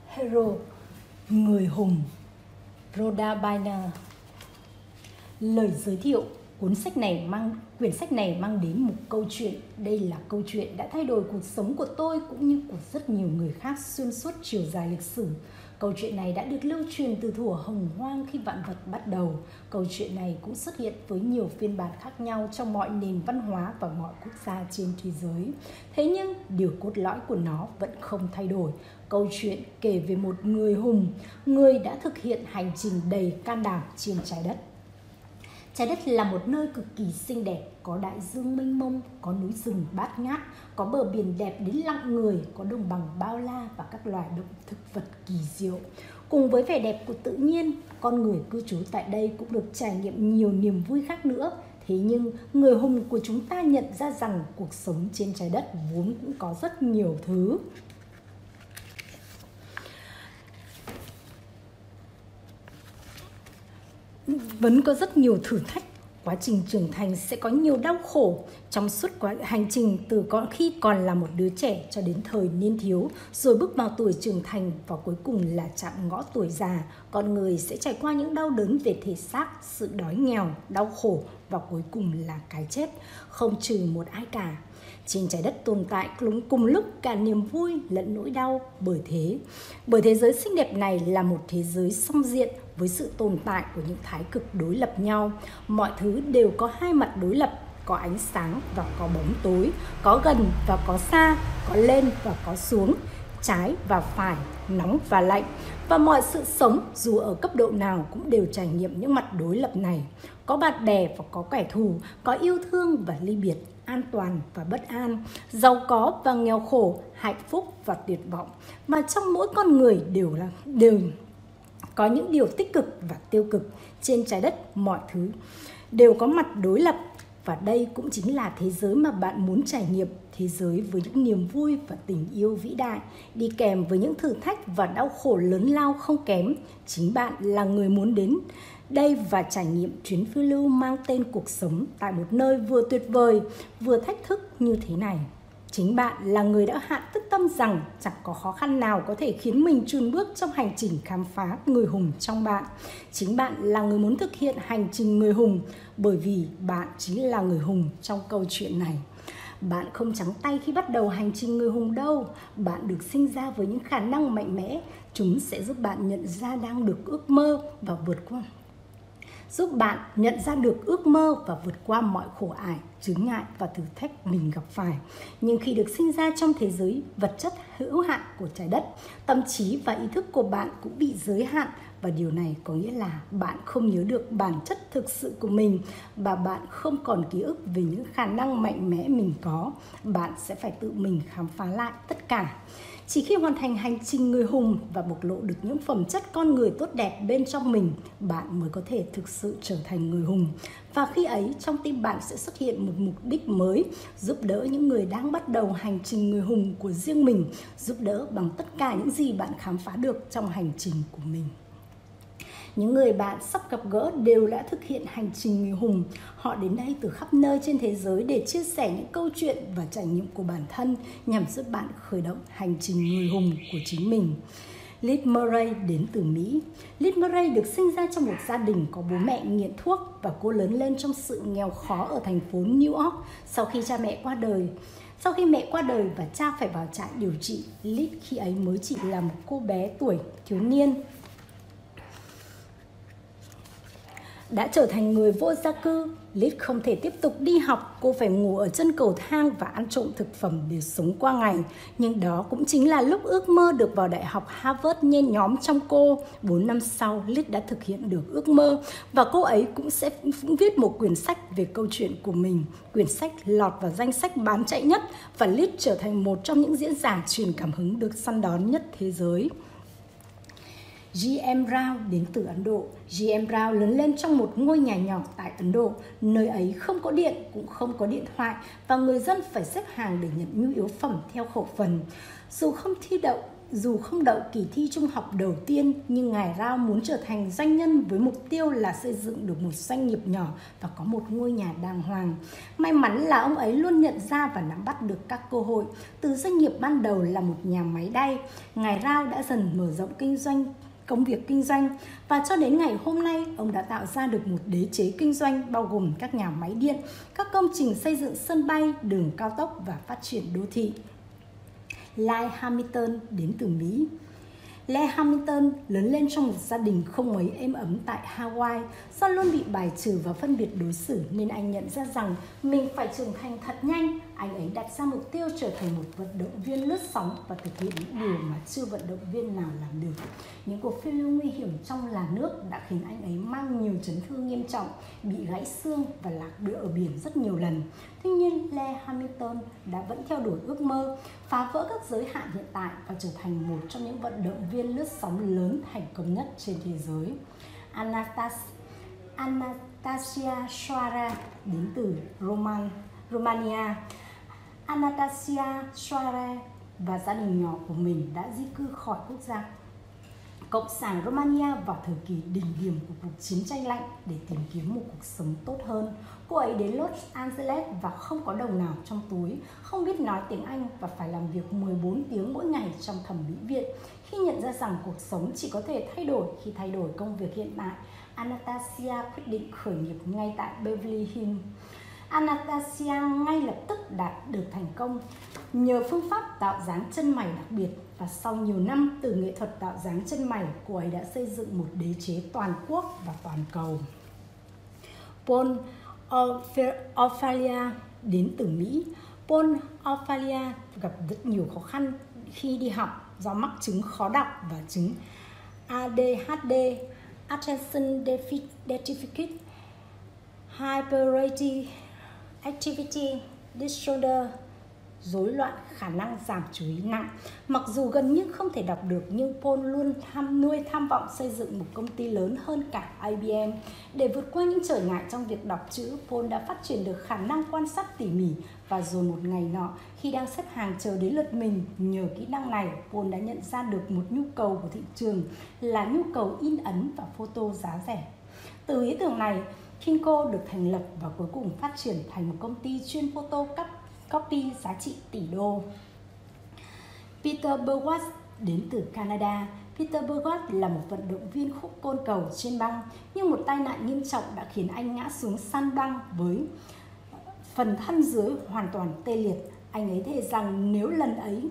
Hero, người hùng, Rhoda Byrne. Lời giới thiệu: quyển sách này mang đến một câu chuyện. Đây là câu chuyện đã thay đổi cuộc sống của tôi cũng như của rất nhiều người khác xuyên suốt chiều dài lịch sử. Câu chuyện này đã được lưu truyền từ thuở hồng hoang khi vạn vật bắt đầu. Câu chuyện này cũng xuất hiện với nhiều phiên bản khác nhau trong mọi nền văn hóa và mọi quốc gia trên thế giới. Thế nhưng điều cốt lõi của nó vẫn không thay đổi. Câu chuyện kể về một người hùng, người đã thực hiện hành trình đầy can đảm trên trái đất. Trái đất là một nơi cực kỳ xinh đẹp, có đại dương mênh mông, có núi rừng bát ngát, có bờ biển đẹp đến lặng người, có đồng bằng bao la và các loài động thực vật kỳ diệu. Cùng với vẻ đẹp của tự nhiên, con người cư trú tại đây cũng được trải nghiệm nhiều niềm vui khác nữa. Thế nhưng, người hùng của chúng ta nhận ra rằng cuộc sống trên trái đất vốn cũng có rất nhiều thứ. Vẫn có rất nhiều thử thách. Quá trình trưởng thành sẽ có nhiều đau khổ. Trong suốt quá hành trình từ khi còn là một đứa trẻ cho đến thời niên thiếu, rồi bước vào tuổi trưởng thành và cuối cùng là chạm ngõ tuổi già, con người sẽ trải qua những đau đớn về thể xác, sự đói nghèo, đau khổ và cuối cùng là cái chết, không trừ một ai cả. Trên trái đất tồn tại cùng lúc cả niềm vui lẫn nỗi đau. Bởi thế giới xinh đẹp này là một thế giới song diện với sự tồn tại của những thái cực đối lập nhau. Mọi thứ đều có hai mặt đối lập, có ánh sáng và có bóng tối, có gần và có xa, có lên và có xuống, trái và phải, nóng và lạnh. Và mọi sự sống dù ở cấp độ nào cũng đều trải nghiệm những mặt đối lập này. Có bạn bè và có kẻ thù, có yêu thương và ly biệt, an toàn và bất an, giàu có và nghèo khổ, hạnh phúc và tuyệt vọng. Mà trong mỗi con người đều có những điều tích cực và tiêu cực. Trên trái đất mọi thứ đều có mặt đối lập. Và đây cũng chính là thế giới mà bạn muốn trải nghiệm, thế giới với những niềm vui và tình yêu vĩ đại, đi kèm với những thử thách và đau khổ lớn lao không kém. Chính bạn là người muốn đến đây và trải nghiệm chuyến phiêu lưu mang tên cuộc sống tại một nơi vừa tuyệt vời, vừa thách thức như thế này. Chính bạn là người đã hạ quyết tâm rằng chẳng có khó khăn nào có thể khiến mình chùn bước trong hành trình khám phá người hùng trong bạn. Chính bạn là người muốn thực hiện hành trình người hùng, bởi vì bạn chính là người hùng trong câu chuyện này. Bạn không trắng tay khi bắt đầu hành trình người hùng đâu. Bạn được sinh ra với những khả năng mạnh mẽ. Chúng sẽ giúp bạn nhận ra ước mơ và vượt qua mọi khổ ải, chướng ngại và thử thách mình gặp phải. Nhưng khi được sinh ra trong thế giới vật chất hữu hạn của trái đất, tâm trí và ý thức của bạn cũng bị giới hạn. Và điều này có nghĩa là bạn không nhớ được bản chất thực sự của mình và bạn không còn ký ức về những khả năng mạnh mẽ mình có. Bạn sẽ phải tự mình khám phá lại tất cả. Chỉ khi hoàn thành hành trình người hùng và bộc lộ được những phẩm chất con người tốt đẹp bên trong mình, bạn mới có thể thực sự trở thành người hùng. Và khi ấy, trong tim bạn sẽ xuất hiện một mục đích mới, giúp đỡ những người đang bắt đầu hành trình người hùng của riêng mình, giúp đỡ bằng tất cả những gì bạn khám phá được trong hành trình của mình. Những người bạn sắp gặp gỡ đều đã thực hiện hành trình người hùng. Họ đến đây từ khắp nơi trên thế giới để chia sẻ những câu chuyện và trải nghiệm của bản thân nhằm giúp bạn khởi động hành trình người hùng của chính mình. Liz Murray đến từ Mỹ. Liz Murray được sinh ra trong một gia đình có bố mẹ nghiện thuốc và cô lớn lên trong sự nghèo khó ở thành phố New York. Sau khi mẹ qua đời và cha phải vào trại điều trị, Liz khi ấy mới chỉ là một cô bé tuổi thiếu niên đã trở thành người vô gia cư. Liz không thể tiếp tục đi học, cô phải ngủ ở chân cầu thang và ăn trộm thực phẩm để sống qua ngày. Nhưng đó cũng chính là lúc ước mơ được vào Đại học Harvard nhen nhóm trong cô. 4 năm sau, Liz đã thực hiện được ước mơ và cô ấy cũng sẽ viết một quyển sách về câu chuyện của mình. Quyển sách lọt vào danh sách bán chạy nhất và Liz trở thành một trong những diễn giả truyền cảm hứng được săn đón nhất thế giới. G.M. Brown đến từ Ấn Độ. G.M. Brown lớn lên trong một ngôi nhà nhỏ tại Ấn Độ. Nơi ấy không có điện, cũng không có điện thoại và người dân phải xếp hàng để nhận nhu yếu phẩm theo khẩu phần. Dù không thi đậu Dù không đậu kỳ thi trung học đầu tiên, nhưng ngài Rao muốn trở thành doanh nhân với mục tiêu là xây dựng được một doanh nghiệp nhỏ và có một ngôi nhà đàng hoàng. May mắn là ông ấy luôn nhận ra và nắm bắt được các cơ hội. Từ doanh nghiệp ban đầu là một nhà máy đay, ngài Rao đã dần mở rộng công việc kinh doanh, và cho đến ngày hôm nay, ông đã tạo ra được một đế chế kinh doanh bao gồm các nhà máy điện, các công trình xây dựng sân bay, đường cao tốc và phát triển đô thị. Lai Hamilton đến từ Mỹ. Lai Hamilton lớn lên trong một gia đình không mấy êm ấm tại Hawaii. Do luôn bị bài trừ và phân biệt đối xử nên anh nhận ra rằng mình phải trưởng thành thật nhanh. Anh ấy đặt ra mục tiêu trở thành một vận động viên lướt sóng và thực hiện những điều mà chưa vận động viên nào làm được. Những cuộc phiêu lưu nguy hiểm trong làn nước đã khiến anh ấy mang nhiều chấn thương nghiêm trọng, bị gãy xương và lạc đựa ở biển rất nhiều lần. Tuy nhiên, Lai Hamilton đã vẫn theo đuổi ước mơ, phá vỡ các giới hạn hiện tại và trở thành một trong những vận động viên lướt sóng lớn thành công nhất trên thế giới. Anastasia Soara đến từ Romania. Anastasia Soara và gia đình nhỏ của mình đã di cư khỏi quốc gia Cộng sản Romania vào thời kỳ đỉnh điểm của cuộc chiến tranh lạnh để tìm kiếm một cuộc sống tốt hơn. Cô ấy đến Los Angeles và không có đồng nào trong túi, không biết nói tiếng Anh và phải làm việc 14 tiếng mỗi ngày trong thẩm mỹ viện. Khi nhận ra rằng cuộc sống chỉ có thể thay đổi khi thay đổi công việc hiện tại, Anastasia quyết định khởi nghiệp ngay tại Beverly Hills. Anastasia ngay lập tức đạt được thành công nhờ phương pháp tạo dáng chân mày đặc biệt, và sau nhiều năm từ nghệ thuật tạo dáng chân mày, cô ấy đã xây dựng một đế chế toàn quốc và toàn cầu. Paul Ophalia đến từ Mỹ. Paul Ophalia gặp rất nhiều khó khăn khi đi học do mắc chứng khó đọc và chứng ADHD, Attention Deficit Hyperactivity Disorder, rối loạn khả năng giảm chú ý nặng. Mặc dù gần như không thể đọc được, nhưng Paul luôn nuôi tham vọng xây dựng một công ty lớn hơn cả IBM. Để vượt qua những trở ngại trong việc đọc chữ, Paul đã phát triển được khả năng quan sát tỉ mỉ, và rồi một ngày nọ, khi đang xếp hàng chờ đến lượt mình, nhờ kỹ năng này, Paul đã nhận ra được một nhu cầu của thị trường là nhu cầu in ấn và photo giá rẻ. Từ ý tưởng này, Kinko được thành lập và cuối cùng phát triển thành một công ty chuyên photo copy giá trị tỷ đô. Peter Burgess đến từ Canada. Peter Burgess là một vận động viên khúc côn cầu trên băng, nhưng một tai nạn nghiêm trọng đã khiến anh ngã xuống sàn băng với phần thân dưới hoàn toàn tê liệt. Anh ấy thề rằng nếu lần ấy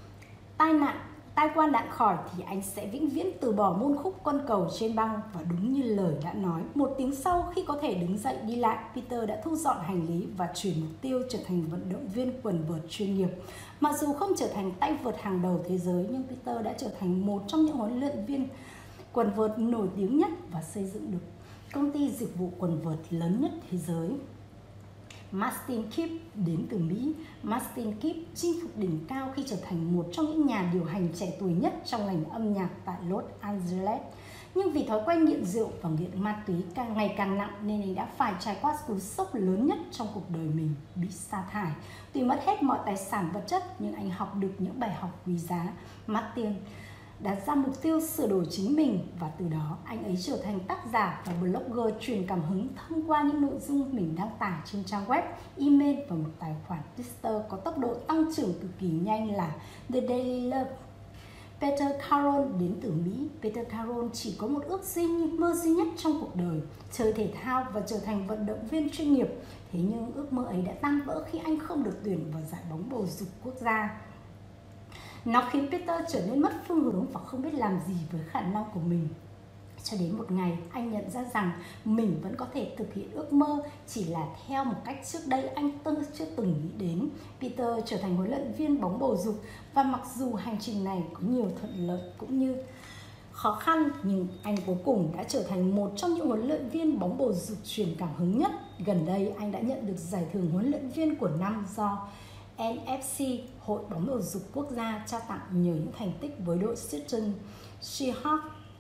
tai qua nạn khỏi thì anh sẽ vĩnh viễn từ bỏ môn khúc côn cầu trên băng, và đúng như lời đã nói. Một tiếng sau, khi có thể đứng dậy đi lại, Peter đã thu dọn hành lý và chuyển mục tiêu trở thành vận động viên quần vợt chuyên nghiệp. Mặc dù không trở thành tay vợt hàng đầu thế giới, nhưng Peter đã trở thành một trong những huấn luyện viên quần vợt nổi tiếng nhất và xây dựng được công ty dịch vụ quần vợt lớn nhất thế giới. Martin Kipp đến từ Mỹ. Martin Kipp chinh phục đỉnh cao khi trở thành một trong những nhà điều hành trẻ tuổi nhất trong ngành âm nhạc tại Los Angeles. Nhưng vì thói quen nghiện rượu và nghiện ma túy càng ngày càng nặng nên anh đã phải trải qua cú sốc lớn nhất trong cuộc đời mình, bị sa thải. Tuy mất hết mọi tài sản vật chất, nhưng anh học được những bài học quý giá. Martin đặt ra mục tiêu sửa đổi chính mình, và từ đó anh ấy trở thành tác giả và blogger truyền cảm hứng thông qua những nội dung mình đăng tải trên trang web, email và một tài khoản Twitter có tốc độ tăng trưởng cực kỳ nhanh là The Daily Love. Peter Carroll đến từ Mỹ. Peter Carroll chỉ có một mơ duy nhất trong cuộc đời, chơi thể thao và trở thành vận động viên chuyên nghiệp. Thế nhưng ước mơ ấy đã tan vỡ khi anh không được tuyển vào giải bóng bầu dục quốc gia. Nó khiến Peter trở nên mất phương hướng và không biết làm gì với khả năng của mình. Cho đến một ngày, anh nhận ra rằng mình vẫn có thể thực hiện ước mơ, chỉ là theo một cách trước đây anh chưa từng nghĩ đến. Peter trở thành huấn luyện viên bóng bầu dục, và mặc dù hành trình này có nhiều thuận lợi cũng như khó khăn, nhưng anh cuối cùng đã trở thành một trong những huấn luyện viên bóng bầu dục truyền cảm hứng nhất. Gần đây, anh đã nhận được giải thưởng huấn luyện viên của năm do NFC, Hội bóng bầu dục quốc gia, trao tặng nhờ những thành tích với đội Seattle Seahawks.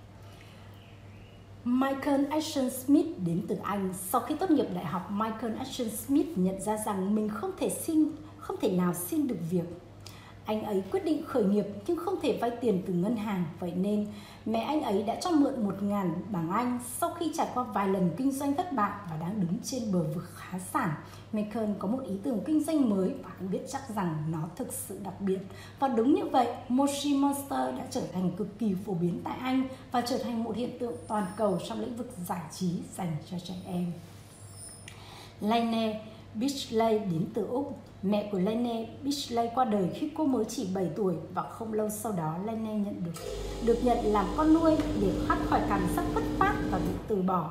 Michael Ashton Smith đến từ Anh. Sau khi tốt nghiệp đại học, Michael Ashton Smith nhận ra rằng mình không thể nào xin được việc. Anh ấy quyết định khởi nghiệp nhưng không thể vay tiền từ ngân hàng, vậy nên mẹ anh ấy đã cho mượn 1.000 bảng Anh. Sau khi trải qua vài lần kinh doanh thất bại và đang đứng trên bờ vực phá sản, Michael có một ý tưởng kinh doanh mới và anh biết chắc rằng nó thực sự đặc biệt. Và đúng như vậy, Moshi Monster đã trở thành cực kỳ phổ biến tại Anh và trở thành một hiện tượng toàn cầu trong lĩnh vực giải trí dành cho trẻ em. Laine Beachley đến từ Úc. Mẹ của Laine Beachley qua đời khi cô mới chỉ 7 tuổi và không lâu sau đó Laine được nhận làm con nuôi để thoát khỏi cảm giác bất phát và bị từ bỏ.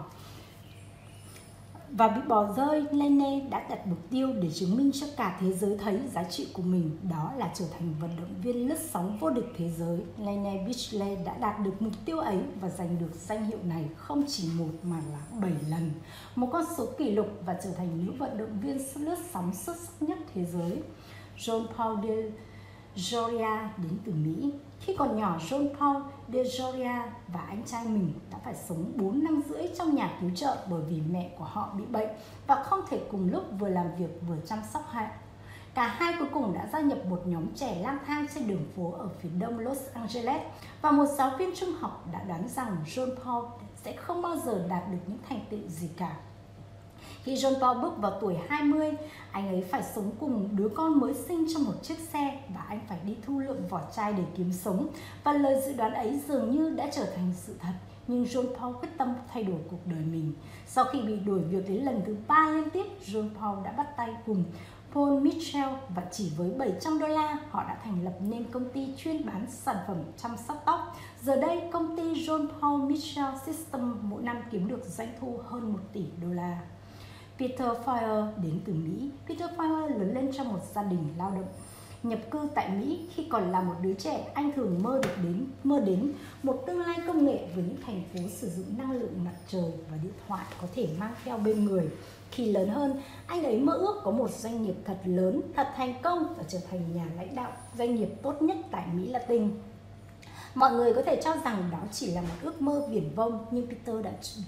Và bị bỏ rơi, Laine đã đặt mục tiêu để chứng minh cho cả thế giới thấy giá trị của mình, đó là trở thành vận động viên lướt sóng vô địch thế giới. Laine Beachley đã đạt được mục tiêu ấy và giành được danh hiệu này không chỉ một mà là 7 lần, một con số kỷ lục, và trở thành nữ vận động viên lướt sóng xuất sắc nhất thế giới. John Paul de Joria đến từ Mỹ. Khi còn nhỏ, John Paul de Joria và anh trai mình đã phải sống 4 năm rưỡi trong nhà cứu trợ bởi vì mẹ của họ bị bệnh và không thể cùng lúc vừa làm việc vừa chăm sóc họ. Cả hai cuối cùng đã gia nhập một nhóm trẻ lang thang trên đường phố ở phía đông Los Angeles, và một giáo viên trung học đã đoán rằng John Paul sẽ không bao giờ đạt được những thành tựu gì cả. Khi John Paul bước vào tuổi 20, anh ấy phải sống cùng đứa con mới sinh trong một chiếc xe và anh phải đi thu lượm vỏ chai để kiếm sống. Và lời dự đoán ấy dường như đã trở thành sự thật, nhưng John Paul quyết tâm thay đổi cuộc đời mình. Sau khi bị đuổi việc đến lần thứ 3 liên tiếp, John Paul đã bắt tay cùng Paul Mitchell và chỉ với $700, họ đã thành lập nên công ty chuyên bán sản phẩm chăm sóc tóc. Giờ đây, công ty John Paul Mitchell System mỗi năm kiếm được doanh thu hơn $1 tỷ. Peter Fire đến từ Mỹ. Peter Fire lớn lên trong một gia đình lao động. Nhập cư tại Mỹ, khi còn là một đứa trẻ, anh thường mơ đến một tương lai công nghệ với những thành phố sử dụng năng lượng mặt trời và điện thoại có thể mang theo bên người. Khi lớn hơn, anh ấy mơ ước có một doanh nghiệp thật lớn, thật thành công và trở thành nhà lãnh đạo doanh nghiệp tốt nhất tại Mỹ Latin. Mọi người có thể cho rằng đó chỉ là một ước mơ viển vông, nhưng Peter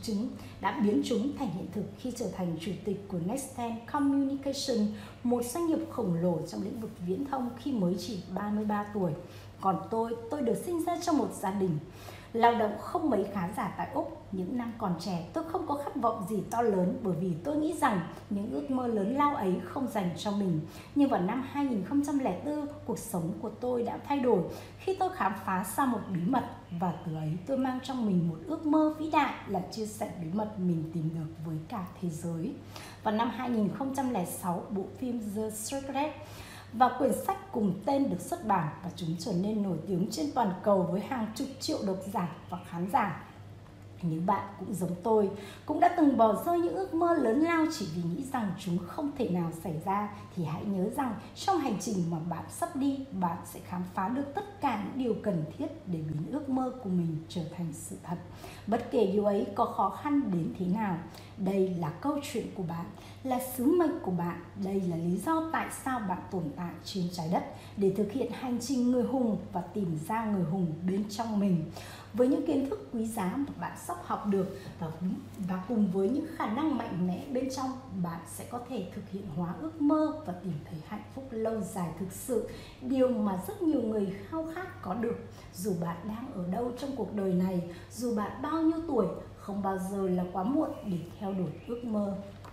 đã biến chúng thành hiện thực khi trở thành chủ tịch của Nexten Communication, một doanh nghiệp khổng lồ trong lĩnh vực viễn thông khi mới chỉ 33 tuổi. Còn tôi được sinh ra trong một gia đình lao động không mấy khá giả tại Úc. Những năm còn trẻ, tôi không có khát vọng gì to lớn bởi vì tôi nghĩ rằng những ước mơ lớn lao ấy không dành cho mình. Nhưng vào năm 2004, cuộc sống của tôi đã thay đổi khi tôi khám phá ra một bí mật, và từ ấy tôi mang trong mình một ước mơ vĩ đại là chia sẻ bí mật mình tìm được với cả thế giới. Vào năm 2006, bộ phim The Secret và quyển sách cùng tên được xuất bản, và chúng trở nên nổi tiếng trên toàn cầu với hàng chục triệu độc giả và khán giả. Nếu bạn cũng giống tôi, cũng đã từng bỏ rơi những ước mơ lớn lao chỉ vì nghĩ rằng chúng không thể nào xảy ra, thì hãy nhớ rằng trong hành trình mà bạn sắp đi, bạn sẽ khám phá được tất cả những điều cần thiết để biến ước mơ của mình trở thành sự thật. Bất kể điều ấy có khó khăn đến thế nào, đây là câu chuyện của bạn, là sứ mệnh của bạn, đây là lý do tại sao bạn tồn tại trên trái đất, để thực hiện hành trình người hùng và tìm ra người hùng bên trong mình. Với những kiến thức quý giá mà bạn sắp học được và cùng với những khả năng mạnh mẽ bên trong, bạn sẽ có thể thực hiện hóa ước mơ và tìm thấy hạnh phúc lâu dài thực sự, điều mà rất nhiều người khao khát có được. Dù bạn đang ở đâu trong cuộc đời này, dù bạn bao nhiêu tuổi, không bao giờ là quá muộn để theo đuổi ước mơ.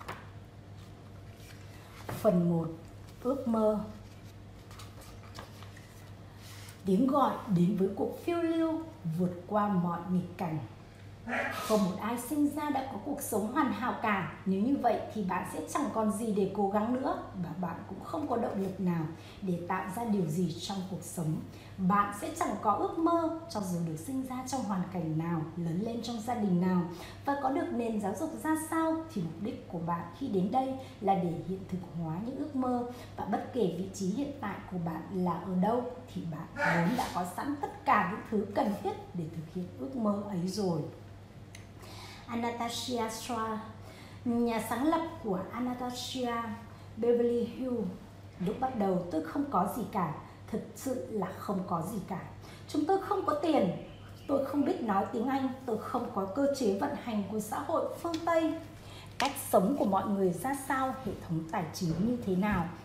Phần 1. Ước mơ. Tiếng gọi đến với cuộc phiêu lưu vượt qua mọi nghịch cảnh. Không một ai sinh ra đã có cuộc sống hoàn hảo cả. Nếu như vậy thì bạn sẽ chẳng còn gì để cố gắng nữa, và bạn cũng không có động lực nào để tạo ra điều gì trong cuộc sống. Bạn sẽ chẳng có ước mơ cho dù được sinh ra trong hoàn cảnh nào, lớn lên trong gia đình nào và có được nền giáo dục ra sao, thì mục đích của bạn khi đến đây là để hiện thực hóa những ước mơ. Và bất kể vị trí hiện tại của bạn là ở đâu thì bạn vốn đã có sẵn tất cả những thứ cần thiết để thực hiện ước mơ ấy rồi. Anastasia Straw, nhà sáng lập của Anastasia Beverly Hills. Lúc bắt đầu tôi không có gì cả, thật sự là không có gì cả. Chúng tôi không có tiền, tôi không biết nói tiếng Anh, tôi không có cơ chế vận hành của xã hội phương Tây. Cách sống của mọi người ra sao, hệ thống tài chính như thế nào,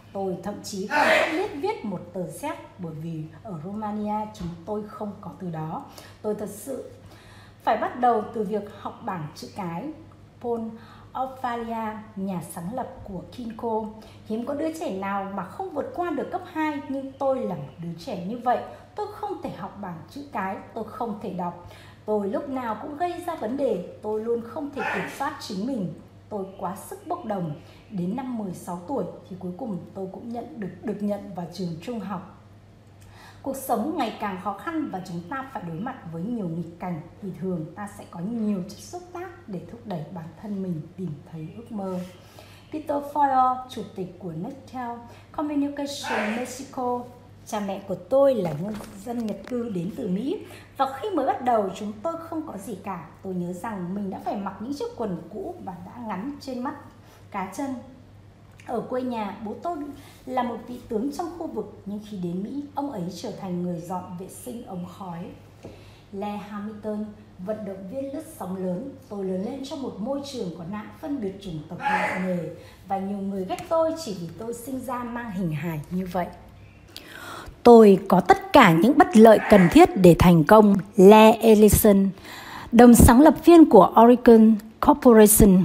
Tôi thậm chí không biết viết một tờ séc bởi vì ở Romania chúng tôi không có từ đó. Tôi thật sự phải bắt đầu từ việc học bảng chữ cái. Paul Ophalia, nhà sáng lập của Kinko. Hiếm có đứa trẻ nào mà không vượt qua được cấp 2, nhưng tôi là một đứa trẻ như vậy. Tôi không thể học bảng chữ cái, tôi không thể đọc. Tôi lúc nào cũng gây ra vấn đề, tôi luôn không thể kiểm soát chính mình. Tôi quá sức bốc đồng. Đến năm 16 tuổi thì cuối cùng tôi cũng được nhận vào trường trung học. Cuộc sống ngày càng khó khăn và chúng ta phải đối mặt với nhiều nghịch cảnh thì thường ta sẽ có nhiều chất xúc tác để thúc đẩy bản thân mình tìm thấy ước mơ. Peter Foyle, chủ tịch của Nextel Communication Mexico. Cha mẹ của tôi là nhân dân nhập cư đến từ Mỹ và khi mới bắt đầu chúng tôi không có gì cả. Tôi nhớ rằng mình đã phải mặc những chiếc quần cũ và đã ngắn trên mắt cá chân. Ở quê nhà, bố tôi là một vị tướng trong khu vực, nhưng khi đến Mỹ, ông ấy trở thành người dọn vệ sinh ống khói. Le Hamilton, vận động viên lướt sóng lớn. Tôi lớn lên trong một môi trường có nạn phân biệt chủng tộc nặng nề và nhiều người ghét tôi chỉ vì tôi sinh ra mang hình hài như vậy. Tôi có tất cả những bất lợi cần thiết để thành công. Le Ellison, đồng sáng lập viên của Oracle Corporation.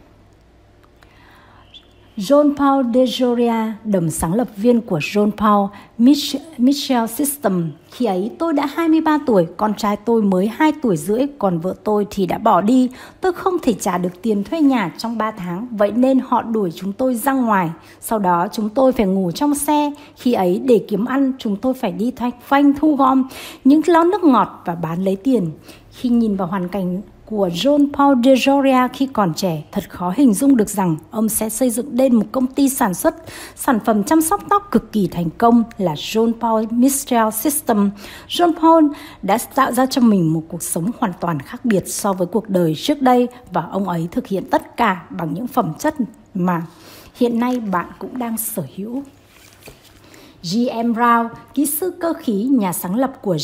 John Paul de Joria, đồng sáng lập viên của John Paul Mitchell System. Khi ấy tôi đã 23 tuổi, con trai tôi mới 2 tuổi rưỡi, còn vợ tôi thì đã bỏ đi. Tôi không thể trả được tiền thuê nhà trong 3 tháng, vậy nên họ đuổi chúng tôi ra ngoài. Sau đó chúng tôi phải ngủ trong xe. Khi ấy để kiếm ăn, chúng tôi phải đi phanh thu gom những lon nước ngọt và bán lấy tiền. Khi nhìn vào hoàn cảnh của John Paul de Joria khi còn trẻ, thật khó hình dung được rằng ông sẽ xây dựng nên một công ty sản xuất sản phẩm chăm sóc tóc cực kỳ thành công là John Paul Mitchell System. John Paul đã tạo ra cho mình một cuộc sống hoàn toàn khác biệt so với cuộc đời trước đây và ông ấy thực hiện tất cả bằng những phẩm chất mà hiện nay bạn cũng đang sở hữu. G.M. Brown, kỹ sư cơ khí, nhà sáng lập của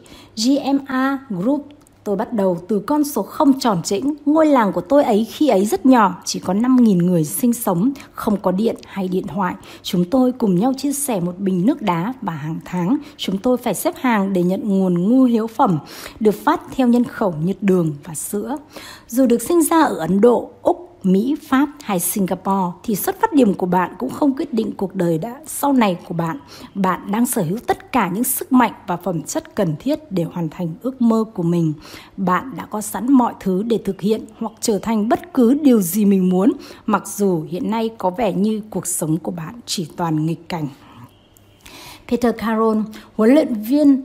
GMA Group. Tôi bắt đầu từ con số không tròn trĩnh. Ngôi làng của tôi ấy khi ấy rất nhỏ, chỉ có 5.000 người sinh sống, không có điện hay điện thoại. Chúng tôi cùng nhau chia sẻ một bình nước đá và hàng tháng chúng tôi phải xếp hàng để nhận nguồn nhu yếu phẩm được phát theo nhân khẩu như đường và sữa. Dù được sinh ra ở Ấn Độ, Úc, Mỹ, Pháp hay Singapore thì xuất phát điểm của bạn cũng không quyết định cuộc đời sau này của bạn. Bạn đang sở hữu tất cả những sức mạnh và phẩm chất cần thiết để hoàn thành ước mơ của mình. Bạn đã có sẵn mọi thứ để thực hiện hoặc trở thành bất cứ điều gì mình muốn, mặc dù hiện nay có vẻ như cuộc sống của bạn chỉ toàn nghịch cảnh. Peter Carroll, huấn luyện viên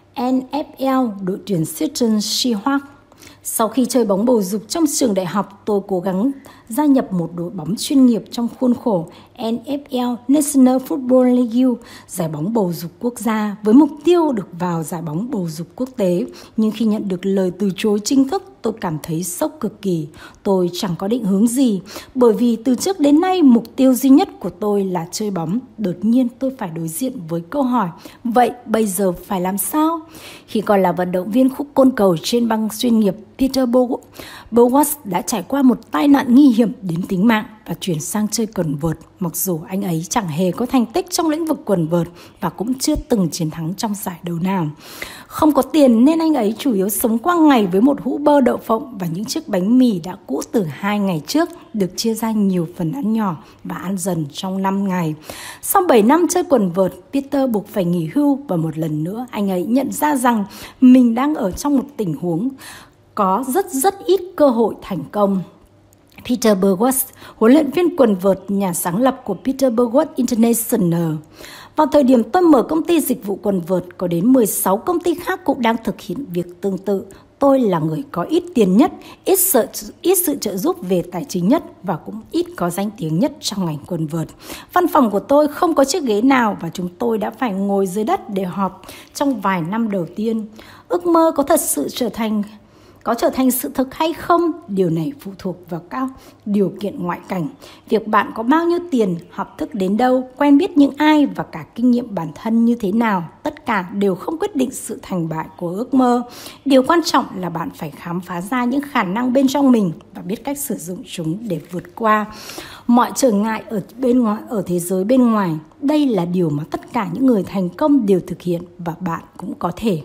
NFL đội tuyển Seattle Seahawks. Sau khi chơi bóng bầu dục trong trường đại học, tôi cố gắng gia nhập một đội bóng chuyên nghiệp trong khuôn khổ NFL National Football League, giải bóng bầu dục quốc gia, với mục tiêu được vào giải bóng bầu dục quốc tế. Nhưng khi nhận được lời từ chối chính thức, tôi cảm thấy sốc cực kỳ. Tôi chẳng có định hướng gì, bởi vì từ trước đến nay mục tiêu duy nhất của tôi là chơi bóng. Đột nhiên tôi phải đối diện với câu hỏi, vậy bây giờ phải làm sao? Khi còn là vận động viên khúc côn cầu trên băng chuyên nghiệp, Peter Bogarts đã trải qua một tai nạn nguy hiểm đến tính mạng và chuyển sang chơi quần vợt, mặc dù anh ấy chẳng hề có thành tích trong lĩnh vực quần vợt và cũng chưa từng chiến thắng trong giải đấu nào. Không có tiền nên anh ấy chủ yếu sống qua ngày với một hũ bơ đậu phộng và những chiếc bánh mì đã cũ từ 2 ngày trước, được chia ra nhiều phần ăn nhỏ và ăn dần trong 5 ngày. Sau 7 năm chơi quần vợt, Peter buộc phải nghỉ hưu và một lần nữa anh ấy nhận ra rằng mình đang ở trong một tình huống có rất ít cơ hội thành công. Peter Bogarts, huấn luyện viên quần vợt, nhà sáng lập của Peter Bogarts International. Vào thời điểm tôi mở công ty dịch vụ quần vợt, có đến 16 công ty khác cũng đang thực hiện việc tương tự. Tôi là người có ít tiền nhất, ít sự trợ giúp về tài chính nhất và cũng ít có danh tiếng nhất trong ngành quần vợt. Văn phòng của tôi không có chiếc ghế nào và chúng tôi đã phải ngồi dưới đất để họp trong vài năm đầu tiên. Ước mơ có thật sự Có trở thành sự thực hay không, điều này phụ thuộc vào các điều kiện ngoại cảnh. Việc bạn có bao nhiêu tiền, học thức đến đâu, quen biết những ai và cả kinh nghiệm bản thân như thế nào, tất cả đều không quyết định sự thành bại của ước mơ. Điều quan trọng là bạn phải khám phá ra những khả năng bên trong mình và biết cách sử dụng chúng để vượt qua mọi trở ngại ở thế giới bên ngoài. Đây là điều mà tất cả những người thành công đều thực hiện và bạn cũng có thể.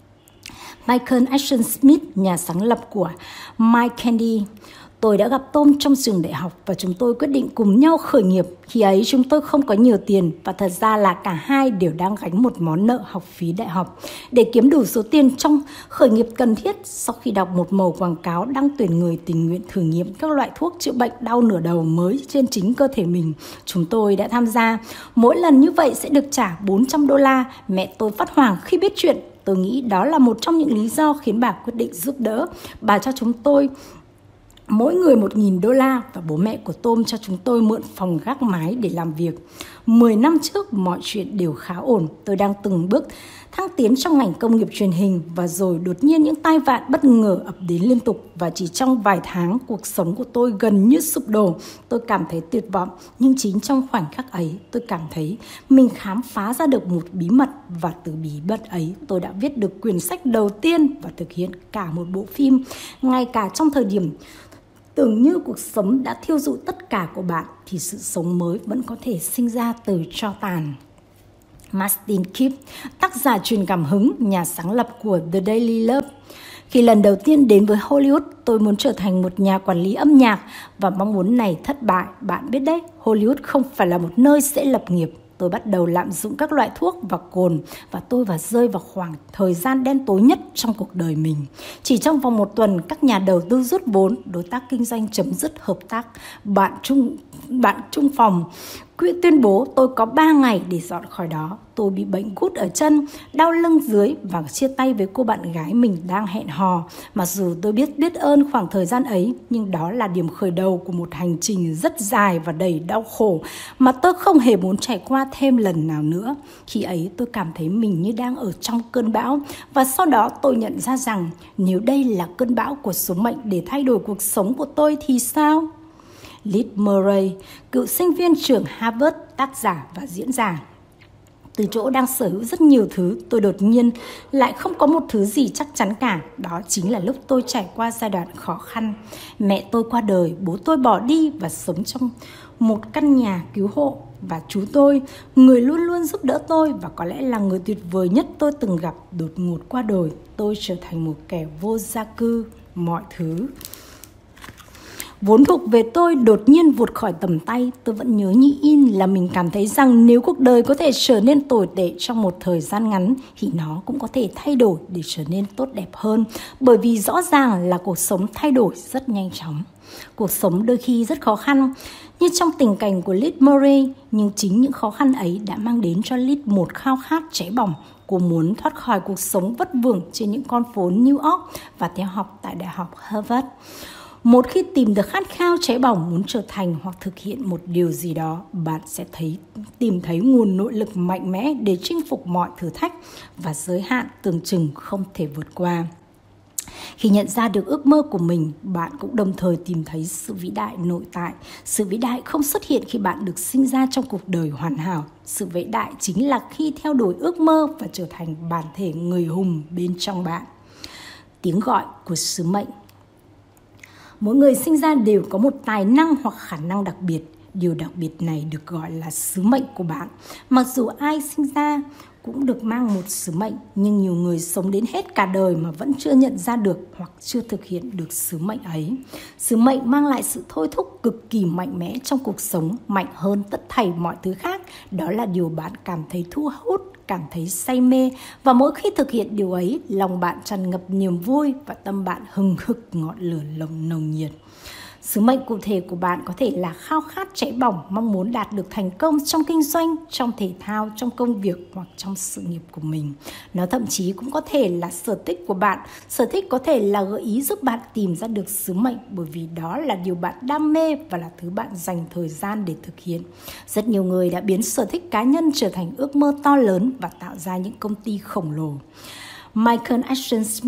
Michael Ashton Smith, nhà sáng lập của My Candy. Tôi đã gặp Tom trong trường đại học và chúng tôi quyết định cùng nhau khởi nghiệp. Khi ấy chúng tôi không có nhiều tiền và thật ra là cả hai đều đang gánh một món nợ học phí đại học. Để kiếm đủ số tiền trong khởi nghiệp cần thiết, sau khi đọc một mẩu quảng cáo đang tuyển người tình nguyện thử nghiệm các loại thuốc chữa bệnh đau nửa đầu mới trên chính cơ thể mình, chúng tôi đã tham gia. Mỗi lần như vậy sẽ được trả $400. Mẹ tôi phát hoảng khi biết chuyện. Tôi nghĩ đó là một trong những lý do khiến bà quyết định giúp đỡ. Bà cho chúng tôi mỗi người $1.000 và bố mẹ của Tom cho chúng tôi mượn phòng gác mái để làm việc. 10 năm trước, mọi chuyện đều khá ổn. Tôi đang từng bước thăng tiến trong ngành công nghiệp truyền hình và rồi đột nhiên những tai vạ bất ngờ ập đến liên tục và chỉ trong vài tháng, cuộc sống của tôi gần như sụp đổ. Tôi cảm thấy tuyệt vọng, nhưng chính trong khoảnh khắc ấy, tôi cảm thấy mình khám phá ra được một bí mật và từ bí mật ấy, tôi đã viết được quyển sách đầu tiên và thực hiện cả một bộ phim. Ngay cả trong thời điểm tưởng như cuộc sống đã thiêu rụi tất cả của bạn thì sự sống mới vẫn có thể sinh ra từ tro tàn. Martin Kipp, tác giả truyền cảm hứng, nhà sáng lập của The Daily Love. Khi lần đầu tiên đến với Hollywood, tôi muốn trở thành một nhà quản lý âm nhạc và mong muốn này thất bại. Bạn biết đấy, Hollywood không phải là một nơi sẽ lập nghiệp. Tôi bắt đầu lạm dụng các loại thuốc và cồn và tôi rơi vào khoảng thời gian đen tối nhất trong cuộc đời mình. Chỉ trong vòng 1 tuần, các nhà đầu tư rút vốn, đối tác kinh doanh chấm dứt hợp tác, bạn chung phòng tuyên bố tôi có 3 ngày để dọn khỏi đó. Tôi bị bệnh gút ở chân, đau lưng dưới và chia tay với cô bạn gái mình đang hẹn hò. Mặc dù tôi biết ơn khoảng thời gian ấy, nhưng đó là điểm khởi đầu của một hành trình rất dài và đầy đau khổ mà tôi không hề muốn trải qua thêm lần nào nữa. Khi ấy tôi cảm thấy mình như đang ở trong cơn bão và sau đó tôi nhận ra rằng nếu đây là cơn bão của số mệnh để thay đổi cuộc sống của tôi thì sao? Liz Murray, cựu sinh viên trường Harvard, tác giả và diễn giả. Từ chỗ đang sở hữu rất nhiều thứ, tôi đột nhiên lại không có một thứ gì chắc chắn cả. Đó chính là lúc tôi trải qua giai đoạn khó khăn. Mẹ tôi qua đời, bố tôi bỏ đi và sống trong một căn nhà cứu hộ. Và chú tôi, người luôn luôn giúp đỡ tôi và có lẽ là người tuyệt vời nhất tôi từng gặp, đột ngột qua đời. Tôi trở thành một kẻ vô gia cư, mọi thứ vốn thuộc về tôi đột nhiên vụt khỏi tầm tay. Tôi vẫn nhớ như in là mình cảm thấy rằng nếu cuộc đời có thể trở nên tồi tệ trong một thời gian ngắn thì nó cũng có thể thay đổi để trở nên tốt đẹp hơn. Bởi vì rõ ràng là cuộc sống thay đổi rất nhanh chóng. Cuộc sống đôi khi rất khó khăn, như trong tình cảnh của Liz Murray, nhưng chính những khó khăn ấy đã mang đến cho Liz một khao khát cháy bỏng. Cô muốn thoát khỏi cuộc sống vất vưởng trên những con phố New York và theo học tại Đại học Harvard. Một khi tìm được khát khao cháy bỏng muốn trở thành hoặc thực hiện một điều gì đó, bạn sẽ tìm thấy nguồn nội lực mạnh mẽ để chinh phục mọi thử thách và giới hạn tưởng chừng không thể vượt qua. Khi nhận ra được ước mơ của mình, bạn cũng đồng thời tìm thấy sự vĩ đại nội tại. Sự vĩ đại không xuất hiện khi bạn được sinh ra trong cuộc đời hoàn hảo. Sự vĩ đại chính là khi theo đuổi ước mơ và trở thành bản thể người hùng bên trong bạn. Tiếng gọi của sứ mệnh. Mỗi người sinh ra đều có một tài năng hoặc khả năng đặc biệt. Điều đặc biệt này được gọi là sứ mệnh của bạn. Mặc dù ai sinh ra cũng được mang một sứ mệnh, nhưng nhiều người sống đến hết cả đời mà vẫn chưa nhận ra được hoặc chưa thực hiện được sứ mệnh ấy. Sứ mệnh mang lại sự thôi thúc cực kỳ mạnh mẽ trong cuộc sống, mạnh hơn tất thảy mọi thứ khác. Đó là điều bạn cảm thấy thu hút, cảm thấy say mê, và mỗi khi thực hiện điều ấy, lòng bạn tràn ngập niềm vui và tâm bạn hừng hực ngọn lửa nồng nhiệt. Sứ mệnh cụ thể của bạn có thể là khao khát cháy bỏng, mong muốn đạt được thành công trong kinh doanh, trong thể thao, trong công việc hoặc trong sự nghiệp của mình. Nó thậm chí cũng có thể là sở thích của bạn. Sở thích có thể là gợi ý giúp bạn tìm ra được sứ mệnh, bởi vì đó là điều bạn đam mê và là thứ bạn dành thời gian để thực hiện. Rất nhiều người đã biến sở thích cá nhân trở thành ước mơ to lớn và tạo ra những công ty khổng lồ. Michael Ashton Smith,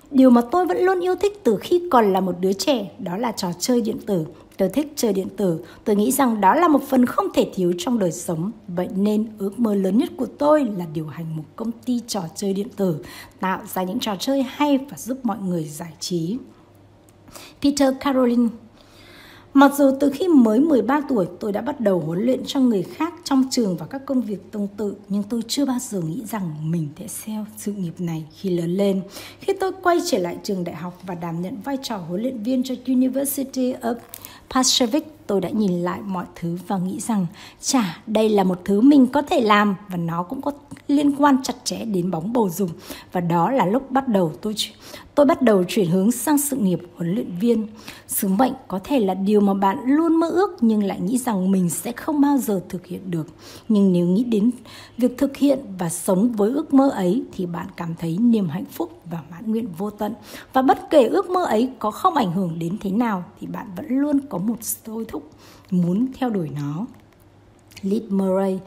Điều mà tôi vẫn luôn yêu thích từ khi còn là một đứa trẻ đó là trò chơi điện tử. Tôi thích chơi điện tử. Tôi nghĩ rằng đó là một phần không thể thiếu trong đời sống. Vậy nên ước mơ lớn nhất của tôi là điều hành một công ty trò chơi điện tử, tạo ra những trò chơi hay và giúp mọi người giải trí. Peter Caroline. Mặc dù từ khi mới 13 tuổi tôi đã bắt đầu huấn luyện cho người khác trong trường và các công việc tương tự, nhưng tôi chưa bao giờ nghĩ rằng mình sẽ theo sự nghiệp này khi lớn lên. Khi tôi quay trở lại trường đại học và đảm nhận vai trò huấn luyện viên cho University of Pacific, tôi đã nhìn lại mọi thứ và nghĩ rằng đây là một thứ mình có thể làm và nó cũng có liên quan chặt chẽ đến bóng bầu dục. Và đó là lúc tôi bắt đầu chuyển hướng sang sự nghiệp huấn luyện viên. Sứ mệnh có thể là điều mà bạn luôn mơ ước nhưng lại nghĩ rằng mình sẽ không bao giờ thực hiện được. Nhưng nếu nghĩ đến việc thực hiện và sống với ước mơ ấy thì bạn cảm thấy niềm hạnh phúc và mãn nguyện vô tận. Và bất kể ước mơ ấy có không ảnh hưởng đến thế nào thì bạn vẫn luôn có một thôi thúc muốn theo đuổi nó. Liz Murray.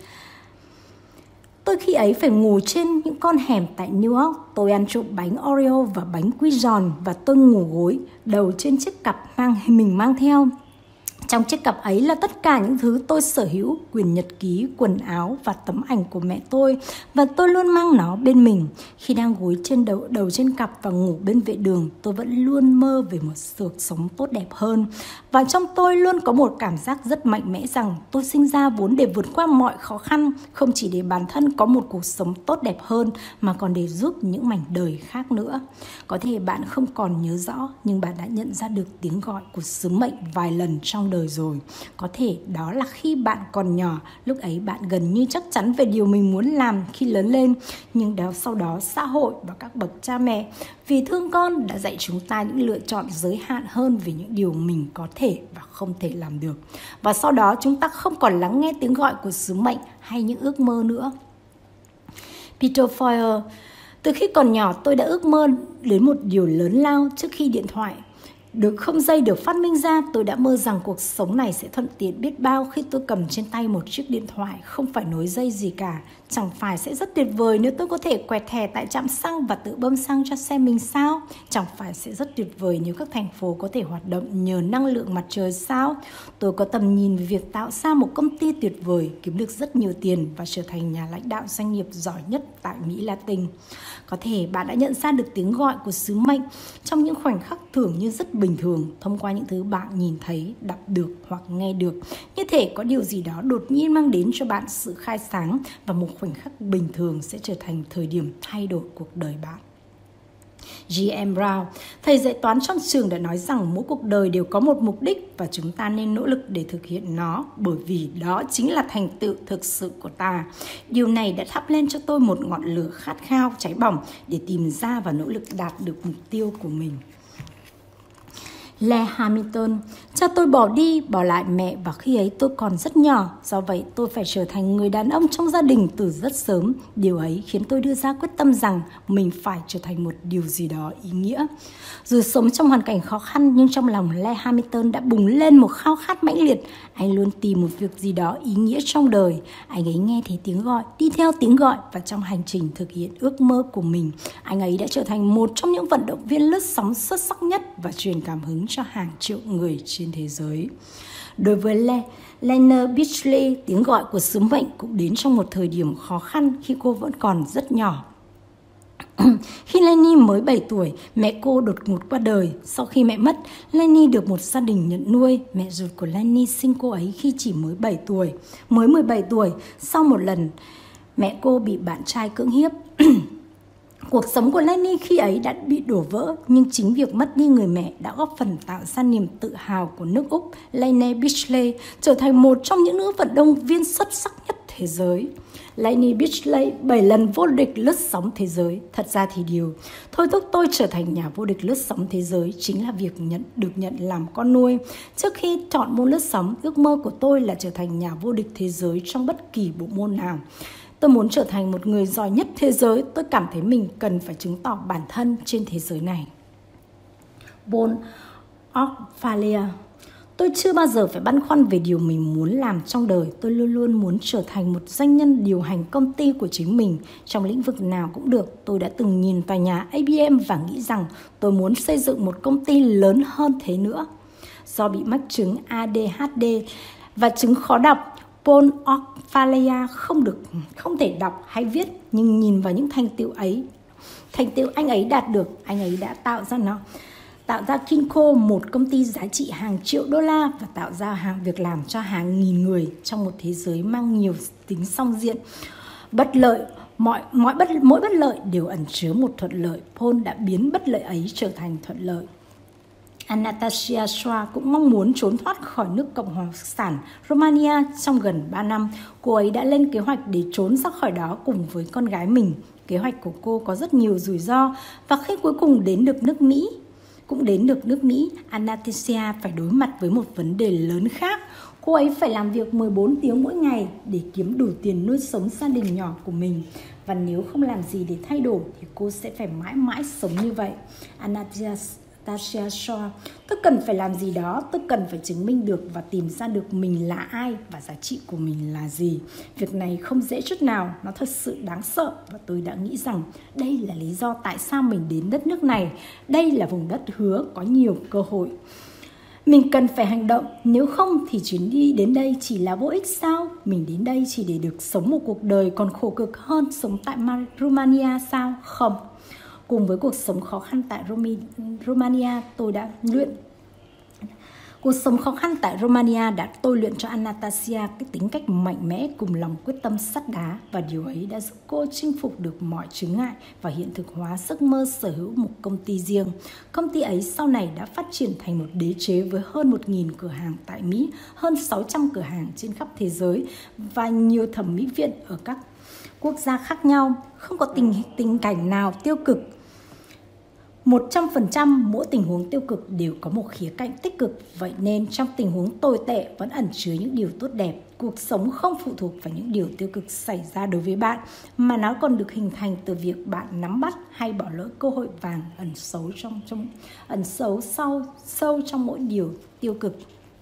Tôi khi ấy phải ngủ trên những con hẻm tại New York. Tôi ăn trộm bánh Oreo và bánh quy giòn và tôi ngủ gối đầu trên chiếc cặp mình mang theo. Trong chiếc cặp ấy là tất cả những thứ tôi sở hữu, quyển nhật ký, quần áo và tấm ảnh của mẹ tôi, và tôi luôn mang nó bên mình. Khi đang gối trên đầu trên cặp và ngủ bên vệ đường, tôi vẫn luôn mơ về một cuộc sống tốt đẹp hơn. Và trong tôi luôn có một cảm giác rất mạnh mẽ rằng tôi sinh ra vốn để vượt qua mọi khó khăn, không chỉ để bản thân có một cuộc sống tốt đẹp hơn mà còn để giúp những mảnh đời khác nữa. Có thể bạn không còn nhớ rõ, nhưng bạn đã nhận ra được tiếng gọi của sứ mệnh vài lần trong đời rồi. Có thể đó là khi bạn còn nhỏ, lúc ấy bạn gần như chắc chắn về điều mình muốn làm khi lớn lên. Nhưng sau đó xã hội và các bậc cha mẹ vì thương con đã dạy chúng ta những lựa chọn giới hạn hơn về những điều mình có thể và không thể làm được. Và sau đó chúng ta không còn lắng nghe tiếng gọi của sứ mệnh hay những ước mơ nữa. Peter Foyer. Từ khi còn nhỏ tôi đã ước mơ đến một điều lớn lao. Trước khi điện thoại không dây được phát minh ra, tôi đã mơ rằng cuộc sống này sẽ thuận tiện biết bao khi tôi cầm trên tay một chiếc điện thoại không phải nối dây gì cả. Chẳng phải sẽ rất tuyệt vời nếu tôi có thể quẹt thẻ tại trạm xăng và tự bơm xăng cho xe mình sao? Chẳng phải sẽ rất tuyệt vời nếu các thành phố có thể hoạt động nhờ năng lượng mặt trời sao? Tôi có tầm nhìn về việc tạo ra một công ty tuyệt vời, kiếm được rất nhiều tiền và trở thành nhà lãnh đạo doanh nghiệp giỏi nhất tại Mỹ Latin. Có thể bạn đã nhận ra được tiếng gọi của sứ mệnh trong những khoảnh khắc tưởng như rất bình thường thông qua những thứ bạn nhìn thấy, đọc được hoặc nghe được. Như thể có điều gì đó đột nhiên mang đến cho bạn sự khai sáng và một khoảnh khắc bình thường sẽ trở thành thời điểm thay đổi cuộc đời bạn. G.M. Brown, thầy dạy toán trong trường đã nói rằng mỗi cuộc đời đều có một mục đích và chúng ta nên nỗ lực để thực hiện nó, bởi vì đó chính là thành tựu thực sự của ta. Điều này đã thắp lên cho tôi một ngọn lửa khát khao cháy bỏng để tìm ra và nỗ lực đạt được mục tiêu của mình. Lê Hamilton. Cha tôi bỏ đi, bỏ lại mẹ và khi ấy tôi còn rất nhỏ. Do vậy tôi phải trở thành người đàn ông trong gia đình từ rất sớm. Điều ấy khiến tôi đưa ra quyết tâm rằng mình phải trở thành một điều gì đó ý nghĩa. Dù sống trong hoàn cảnh khó khăn nhưng trong lòng Lê Hamilton đã bùng lên một khao khát mãnh liệt. Anh luôn tìm một việc gì đó ý nghĩa trong đời. Anh ấy nghe thấy tiếng gọi, đi theo tiếng gọi và trong hành trình thực hiện ước mơ của mình, anh ấy đã trở thành một trong những vận động viên lướt sóng xuất sắc nhất và truyền cảm hứng cho hàng triệu người trên thế giới. Đối với Lena Beachley, tiếng gọi của sứ mệnh cũng đến trong một thời điểm khó khăn khi cô vẫn còn rất nhỏ. Khi Lenny mới 7 tuổi, mẹ cô đột ngột qua đời. Sau khi mẹ mất, Lenny được một gia đình nhận nuôi. Mẹ ruột của Lenny sinh cô ấy khi chỉ mới 7 tuổi. Mới 17 tuổi, sau một lần mẹ cô bị bạn trai cưỡng hiếp. Cuộc sống của Lenny khi ấy đã bị đổ vỡ, nhưng chính việc mất đi người mẹ đã góp phần tạo ra niềm tự hào của nước Úc. Lena Beachley trở thành một trong những nữ vận động viên xuất sắc nhất thế giới. Lena Beachley 7 lần vô địch lướt sóng thế giới. Thật ra thì điều thôi thúc tôi trở thành nhà vô địch lướt sóng thế giới chính là việc được nhận làm con nuôi. Trước khi chọn môn lướt sóng, ước mơ của tôi là trở thành nhà vô địch thế giới trong bất kỳ bộ môn nào. Tôi muốn trở thành một người giỏi nhất thế giới. Tôi cảm thấy mình cần phải chứng tỏ bản thân trên thế giới này. Bon Orphalia. Tôi chưa bao giờ phải băn khoăn về điều mình muốn làm trong đời. Tôi luôn luôn muốn trở thành một doanh nhân điều hành công ty của chính mình trong lĩnh vực nào cũng được. Tôi đã từng nhìn tòa nhà IBM và nghĩ rằng tôi muốn xây dựng một công ty lớn hơn thế nữa. Do bị mắc chứng ADHD và chứng khó đọc, Paul Orfalea không thể đọc hay viết, nhưng nhìn vào những thành tựu anh ấy đạt được, anh ấy đã tạo ra Kinko, một công ty giá trị hàng triệu đô la, và tạo ra việc làm cho hàng nghìn người trong một thế giới mang nhiều tính song diện. Bất lợi, mỗi bất lợi đều ẩn chứa một thuận lợi. Paul đã biến bất lợi ấy trở thành thuận lợi. Anastasia Schwa cũng mong muốn trốn thoát khỏi nước Cộng hòa sản Romania trong gần 3 năm. Cô ấy đã lên kế hoạch để trốn ra khỏi đó cùng với con gái mình. Kế hoạch của cô có rất nhiều rủi ro, và khi cuối cùng đến được nước Mỹ, Anastasia phải đối mặt với một vấn đề lớn khác. Cô ấy phải làm việc 14 tiếng mỗi ngày để kiếm đủ tiền nuôi sống gia đình nhỏ của mình. Và nếu không làm gì để thay đổi thì cô sẽ phải mãi mãi sống như vậy. Anastasia Shaw: tôi cần phải làm gì đó, tôi cần phải chứng minh được và tìm ra được mình là ai và giá trị của mình là gì. Việc này không dễ chút nào, nó thật sự đáng sợ, và tôi đã nghĩ rằng đây là lý do tại sao mình đến đất nước này. Đây là vùng đất hứa có nhiều cơ hội. Mình cần phải hành động, nếu không thì chuyến đi đến đây chỉ là vô ích sao? Mình đến đây chỉ để được sống một cuộc đời còn khổ cực hơn sống tại Romania sao? Không. Cùng với cuộc sống khó khăn tại Romania, tôi luyện cho Anastasia cái tính cách mạnh mẽ cùng lòng quyết tâm sắt đá, và điều ấy đã giúp cô chinh phục được mọi chướng ngại và hiện thực hóa giấc mơ sở hữu một công ty riêng. Công ty ấy sau này đã phát triển thành một đế chế với hơn 1.000 cửa hàng tại Mỹ, hơn 600 cửa hàng trên khắp thế giới và nhiều thẩm mỹ viện ở các quốc gia khác nhau. Không có tình cảnh nào tiêu cực. 100% mỗi tình huống tiêu cực đều có một khía cạnh tích cực. Vậy nên trong tình huống tồi tệ vẫn ẩn chứa những điều tốt đẹp. Cuộc sống không phụ thuộc vào những điều tiêu cực xảy ra đối với bạn, mà nó còn được hình thành từ việc bạn nắm bắt hay bỏ lỡ cơ hội vàng ẩn sâu trong mỗi điều tiêu cực.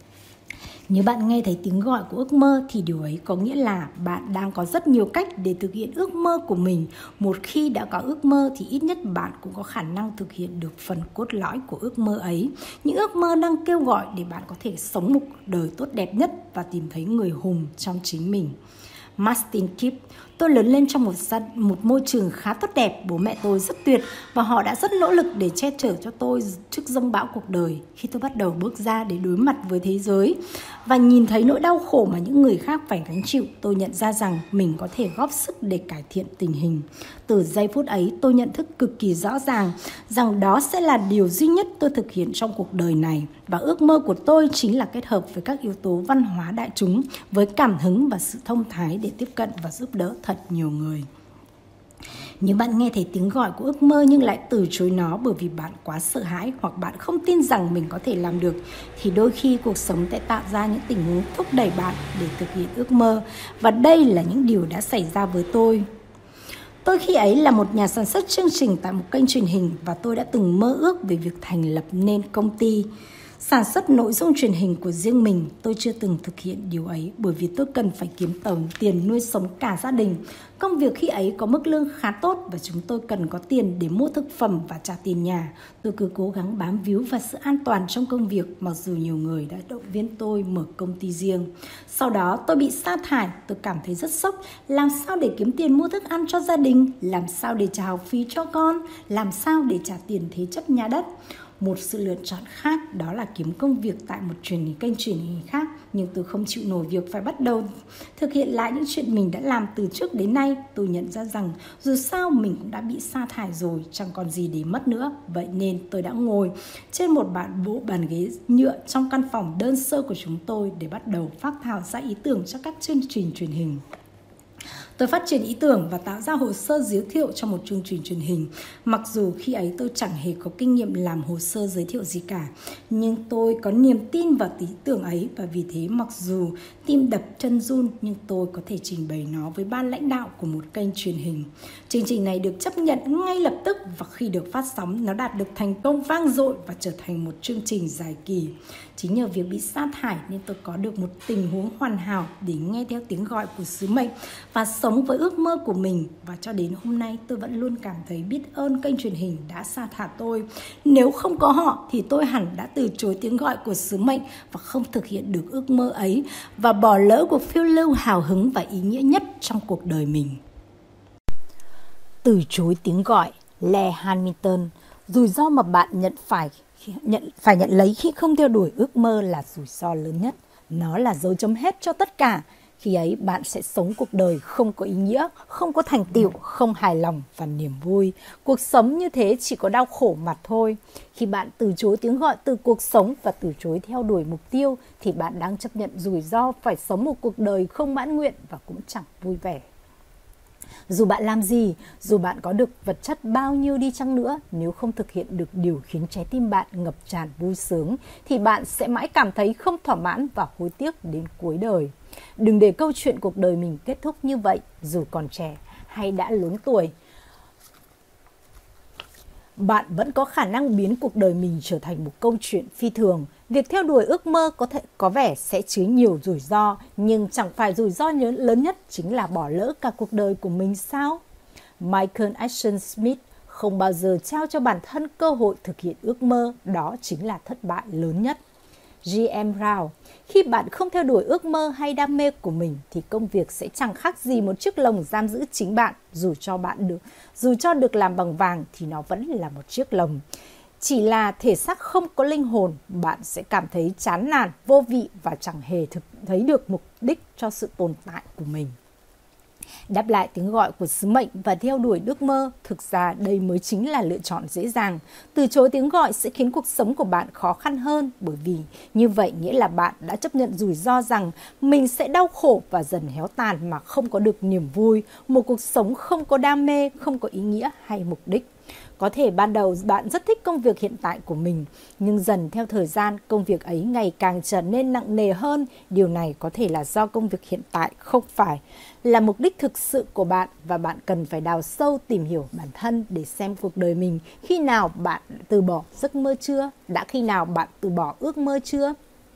Nếu bạn nghe thấy tiếng gọi của ước mơ thì điều ấy có nghĩa là bạn đang có rất nhiều cách để thực hiện ước mơ của mình. Một khi đã có ước mơ thì ít nhất bạn cũng có khả năng thực hiện được phần cốt lõi của ước mơ ấy. Những ước mơ đang kêu gọi để bạn có thể sống một cuộc đời tốt đẹp nhất và tìm thấy người hùng trong chính mình. Martin Kipp: tôi lớn lên trong một môi trường khá tốt đẹp. Bố mẹ tôi rất tuyệt và họ đã rất nỗ lực để che chở cho tôi trước dông bão cuộc đời. Khi tôi bắt đầu bước ra để đối mặt với thế giới và nhìn thấy nỗi đau khổ mà những người khác phải gánh chịu, tôi nhận ra rằng mình có thể góp sức để cải thiện tình hình. Từ giây phút ấy, tôi nhận thức cực kỳ rõ ràng rằng đó sẽ là điều duy nhất tôi thực hiện trong cuộc đời này. Và ước mơ của tôi chính là kết hợp với các yếu tố văn hóa đại chúng, với cảm hứng và sự thông thái để tiếp cận và giúp đỡ thật nhiều người. Nếu bạn nghe thấy tiếng gọi của ước mơ nhưng lại từ chối nó bởi vì bạn quá sợ hãi hoặc bạn không tin rằng mình có thể làm được, thì đôi khi cuộc sống sẽ tạo ra những tình huống thúc đẩy bạn để thực hiện ước mơ. Và đây là những điều đã xảy ra với tôi. Tôi khi ấy là một nhà sản xuất chương trình tại một kênh truyền hình, và tôi đã từng mơ ước về việc thành lập nên công ty sản xuất nội dung truyền hình của riêng mình. Tôi chưa từng thực hiện điều ấy bởi vì tôi cần phải kiếm tiền nuôi sống cả gia đình. Công việc khi ấy có mức lương khá tốt và chúng tôi cần có tiền để mua thực phẩm và trả tiền nhà. Tôi cứ cố gắng bám víu vào sự an toàn trong công việc, mặc dù nhiều người đã động viên tôi mở công ty riêng. Sau đó tôi bị sa thải, tôi cảm thấy rất sốc. Làm sao để kiếm tiền mua thức ăn cho gia đình? Làm sao để trả học phí cho con? Làm sao để trả tiền thế chấp nhà đất? Một sự lựa chọn khác đó là kiếm công việc tại một kênh truyền hình khác, nhưng tôi không chịu nổi việc phải bắt đầu thực hiện lại những chuyện mình đã làm từ trước đến nay. Tôi nhận ra rằng dù sao mình cũng đã bị sa thải rồi, chẳng còn gì để mất nữa. Vậy nên tôi đã ngồi trên một bộ bàn ghế nhựa trong căn phòng đơn sơ của chúng tôi để bắt đầu phác thảo ra ý tưởng cho các chương trình truyền hình. Tôi phát triển ý tưởng và tạo ra hồ sơ giới thiệu cho một chương trình truyền hình. Mặc dù khi ấy tôi chẳng hề có kinh nghiệm làm hồ sơ giới thiệu gì cả, nhưng tôi có niềm tin vào ý tưởng ấy, và vì thế mặc dù tim đập chân run nhưng tôi có thể trình bày nó với ban lãnh đạo của một kênh truyền hình. Chương trình này được chấp nhận ngay lập tức, và khi được phát sóng nó đạt được thành công vang dội và trở thành một chương trình dài kỳ. Chính nhờ việc bị sa thải nên tôi có được một tình huống hoàn hảo để nghe theo tiếng gọi của sứ mệnh và sống với ước mơ của mình. Và cho đến hôm nay tôi vẫn luôn cảm thấy biết ơn kênh truyền hình đã sa thải tôi. Nếu không có họ thì tôi hẳn đã từ chối tiếng gọi của sứ mệnh và không thực hiện được ước mơ ấy, và bỏ lỡ cuộc phiêu lưu hào hứng và ý nghĩa nhất trong cuộc đời mình. Từ chối tiếng gọi. Lee Hamilton. Rủi ro mà bạn phải nhận lấy khi không theo đuổi ước mơ là rủi ro lớn nhất. Nó là dấu chấm hết cho tất cả. Khi ấy bạn sẽ sống cuộc đời không có ý nghĩa, không có thành tựu, không hài lòng và niềm vui. Cuộc sống như thế chỉ có đau khổ mà thôi. Khi bạn từ chối tiếng gọi từ cuộc sống và từ chối theo đuổi mục tiêu thì bạn đang chấp nhận rủi ro phải sống một cuộc đời không mãn nguyện và cũng chẳng vui vẻ. Dù bạn làm gì, dù bạn có được vật chất bao nhiêu đi chăng nữa, nếu không thực hiện được điều khiến trái tim bạn ngập tràn vui sướng, thì bạn sẽ mãi cảm thấy không thỏa mãn và hối tiếc đến cuối đời. Đừng để câu chuyện cuộc đời mình kết thúc như vậy, dù còn trẻ hay đã lớn tuổi. Bạn vẫn có khả năng biến cuộc đời mình trở thành một câu chuyện phi thường. Việc theo đuổi ước mơ có vẻ sẽ chứa nhiều rủi ro, nhưng chẳng phải rủi ro lớn nhất chính là bỏ lỡ cả cuộc đời của mình sao? Michael Ashton Smith không bao giờ trao cho bản thân cơ hội thực hiện ước mơ, đó chính là thất bại lớn nhất. G.M. Brown. Khi bạn không theo đuổi ước mơ hay đam mê của mình thì công việc sẽ chẳng khác gì một chiếc lồng giam giữ chính bạn. Dù cho được làm bằng vàng thì nó vẫn là một chiếc lồng. Chỉ là thể xác không có linh hồn, bạn sẽ cảm thấy chán nản, vô vị và chẳng hề thấy được mục đích cho sự tồn tại của mình. Đáp lại tiếng gọi của sứ mệnh và theo đuổi ước mơ, thực ra đây mới chính là lựa chọn dễ dàng. Từ chối tiếng gọi sẽ khiến cuộc sống của bạn khó khăn hơn, bởi vì như vậy nghĩa là bạn đã chấp nhận rủi ro rằng mình sẽ đau khổ và dần héo tàn mà không có được niềm vui, một cuộc sống không có đam mê, không có ý nghĩa hay mục đích. Có thể ban đầu bạn rất thích công việc hiện tại của mình, nhưng dần theo thời gian công việc ấy ngày càng trở nên nặng nề hơn. Điều này có thể là do công việc hiện tại không phải là mục đích thực sự của bạn, và bạn cần phải đào sâu tìm hiểu bản thân để xem cuộc đời mình khi nào bạn từ bỏ giấc mơ chưa? Đã khi nào bạn từ bỏ ước mơ chưa?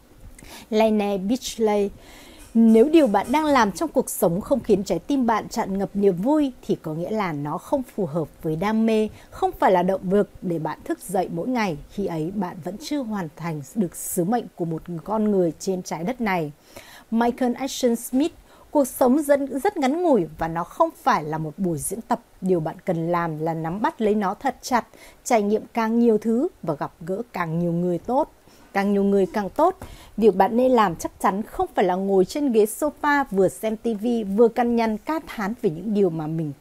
Lene Beachley. Nếu điều bạn đang làm trong cuộc sống không khiến trái tim bạn tràn ngập niềm vui thì có nghĩa là nó không phù hợp với đam mê, không phải là động lực để bạn thức dậy mỗi ngày. Khi ấy bạn vẫn chưa hoàn thành được sứ mệnh của một con người trên trái đất này. Michael Ashton Smith. Cuộc sống rất ngắn ngủi và nó không phải là một buổi diễn tập. Điều bạn cần làm là nắm bắt lấy nó thật chặt, trải nghiệm càng nhiều thứ và gặp gỡ càng nhiều người tốt. Càng nhiều người càng tốt. Việc bạn nên làm chắc chắn không phải là ngồi trên ghế sofa vừa xem tivi vừa cằn nhằn ca thán về những điều mà mình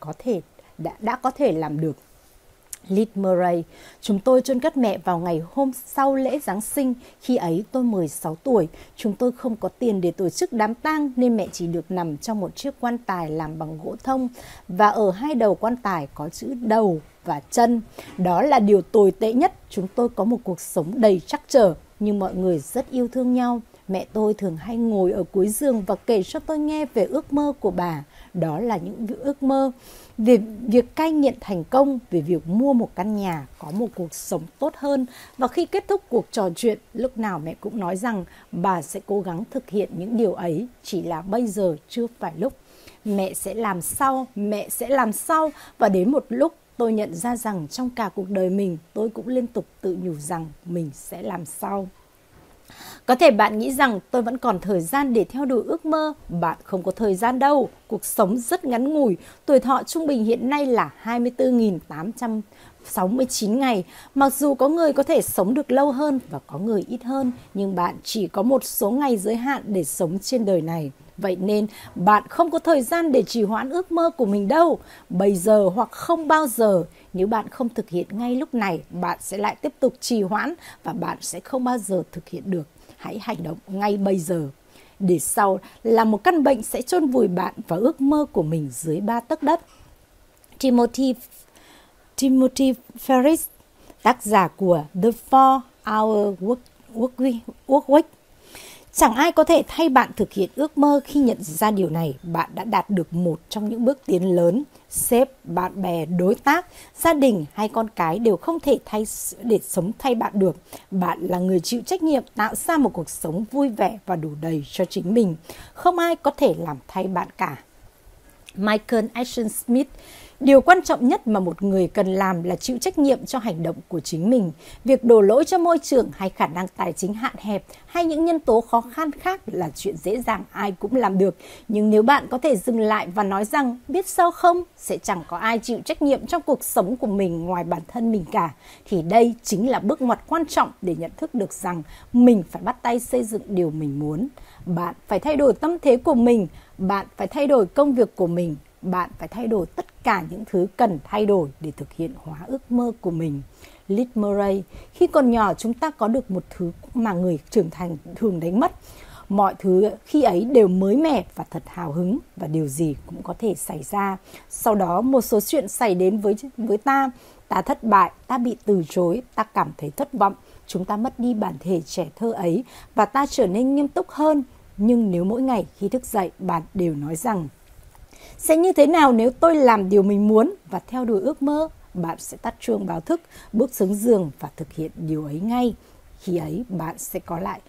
đã có thể làm được. Liz Murray. Chúng tôi chôn cất mẹ vào ngày hôm sau lễ Giáng sinh. Khi ấy tôi 16 tuổi. Chúng tôi không có tiền để tổ chức đám tang nên mẹ chỉ được nằm trong một chiếc quan tài làm bằng gỗ thông, và ở hai đầu quan tài có chữ đầu và chân. Đó là điều tồi tệ nhất. Chúng tôi có một cuộc sống đầy trắc trở, nhưng mọi người rất yêu thương nhau. Mẹ tôi thường hay ngồi ở cuối giường và kể cho tôi nghe về ước mơ của bà. Đó là những ước mơ về việc cai nghiện thành công, về việc mua một căn nhà, có một cuộc sống tốt hơn. Và khi kết thúc cuộc trò chuyện, lúc nào mẹ cũng nói rằng bà sẽ cố gắng thực hiện những điều ấy, chỉ là bây giờ chưa phải lúc. Mẹ sẽ làm sau. Và đến một lúc tôi nhận ra rằng trong cả cuộc đời mình, tôi cũng liên tục tự nhủ rằng mình sẽ làm sau. Có thể bạn nghĩ rằng tôi vẫn còn thời gian để theo đuổi ước mơ. Bạn không có thời gian đâu. Cuộc sống rất ngắn ngủi. Tuổi thọ trung bình hiện nay là 24.869 ngày. Mặc dù có người có thể sống được lâu hơn và có người ít hơn, nhưng bạn chỉ có một số ngày giới hạn để sống trên đời này. Vậy nên bạn không có thời gian để trì hoãn ước mơ của mình đâu. Bây giờ hoặc không bao giờ. Nếu bạn không thực hiện ngay lúc này, bạn sẽ lại tiếp tục trì hoãn và bạn sẽ không bao giờ thực hiện được. Hãy hành động ngay bây giờ. để sau là một căn bệnh sẽ chôn vùi bạn và ước mơ của mình dưới 3 tấc đất. Timothy Ferris, tác giả của The 4-Hour Work Week. Chẳng ai có thể thay bạn thực hiện ước mơ. Khi nhận ra điều này, bạn đã đạt được một trong những bước tiến lớn. Sếp, bạn bè, đối tác, gia đình hay con cái đều không thể sống thay bạn được. Bạn là người chịu trách nhiệm tạo ra một cuộc sống vui vẻ và đủ đầy cho chính mình. Không ai có thể làm thay bạn cả. Michael Ashton Smith. Điều quan trọng nhất mà một người cần làm là chịu trách nhiệm cho hành động của chính mình. Việc đổ lỗi cho môi trường hay khả năng tài chính hạn hẹp hay những nhân tố khó khăn khác là chuyện dễ dàng ai cũng làm được. Nhưng nếu bạn có thể dừng lại và nói rằng biết sao không, sẽ chẳng có ai chịu trách nhiệm trong cuộc sống của mình ngoài bản thân mình cả, thì đây chính là bước ngoặt quan trọng để nhận thức được rằng mình phải bắt tay xây dựng điều mình muốn. Bạn phải thay đổi tâm thế của mình, bạn phải thay đổi công việc của mình, bạn phải thay đổi tất cả những thứ cần thay đổi để thực hiện hóa ước mơ của mình. Liz Murray. Khi còn nhỏ, chúng ta có được một thứ mà người trưởng thành thường đánh mất. Mọi thứ khi ấy đều mới mẻ và thật hào hứng, và điều gì cũng có thể xảy ra. Sau đó một số chuyện xảy đến với ta. Ta thất bại, ta bị từ chối, ta cảm thấy thất vọng. Chúng ta mất đi bản thể trẻ thơ ấy và ta trở nên nghiêm túc hơn. Nhưng nếu mỗi ngày khi thức dậy bạn đều nói rằng sẽ như thế nào nếu tôi làm điều mình muốn và theo đuổi ước mơ, bạn sẽ tắt chuông báo thức, bước xuống giường và thực hiện điều ấy ngay. Khi ấy bạn sẽ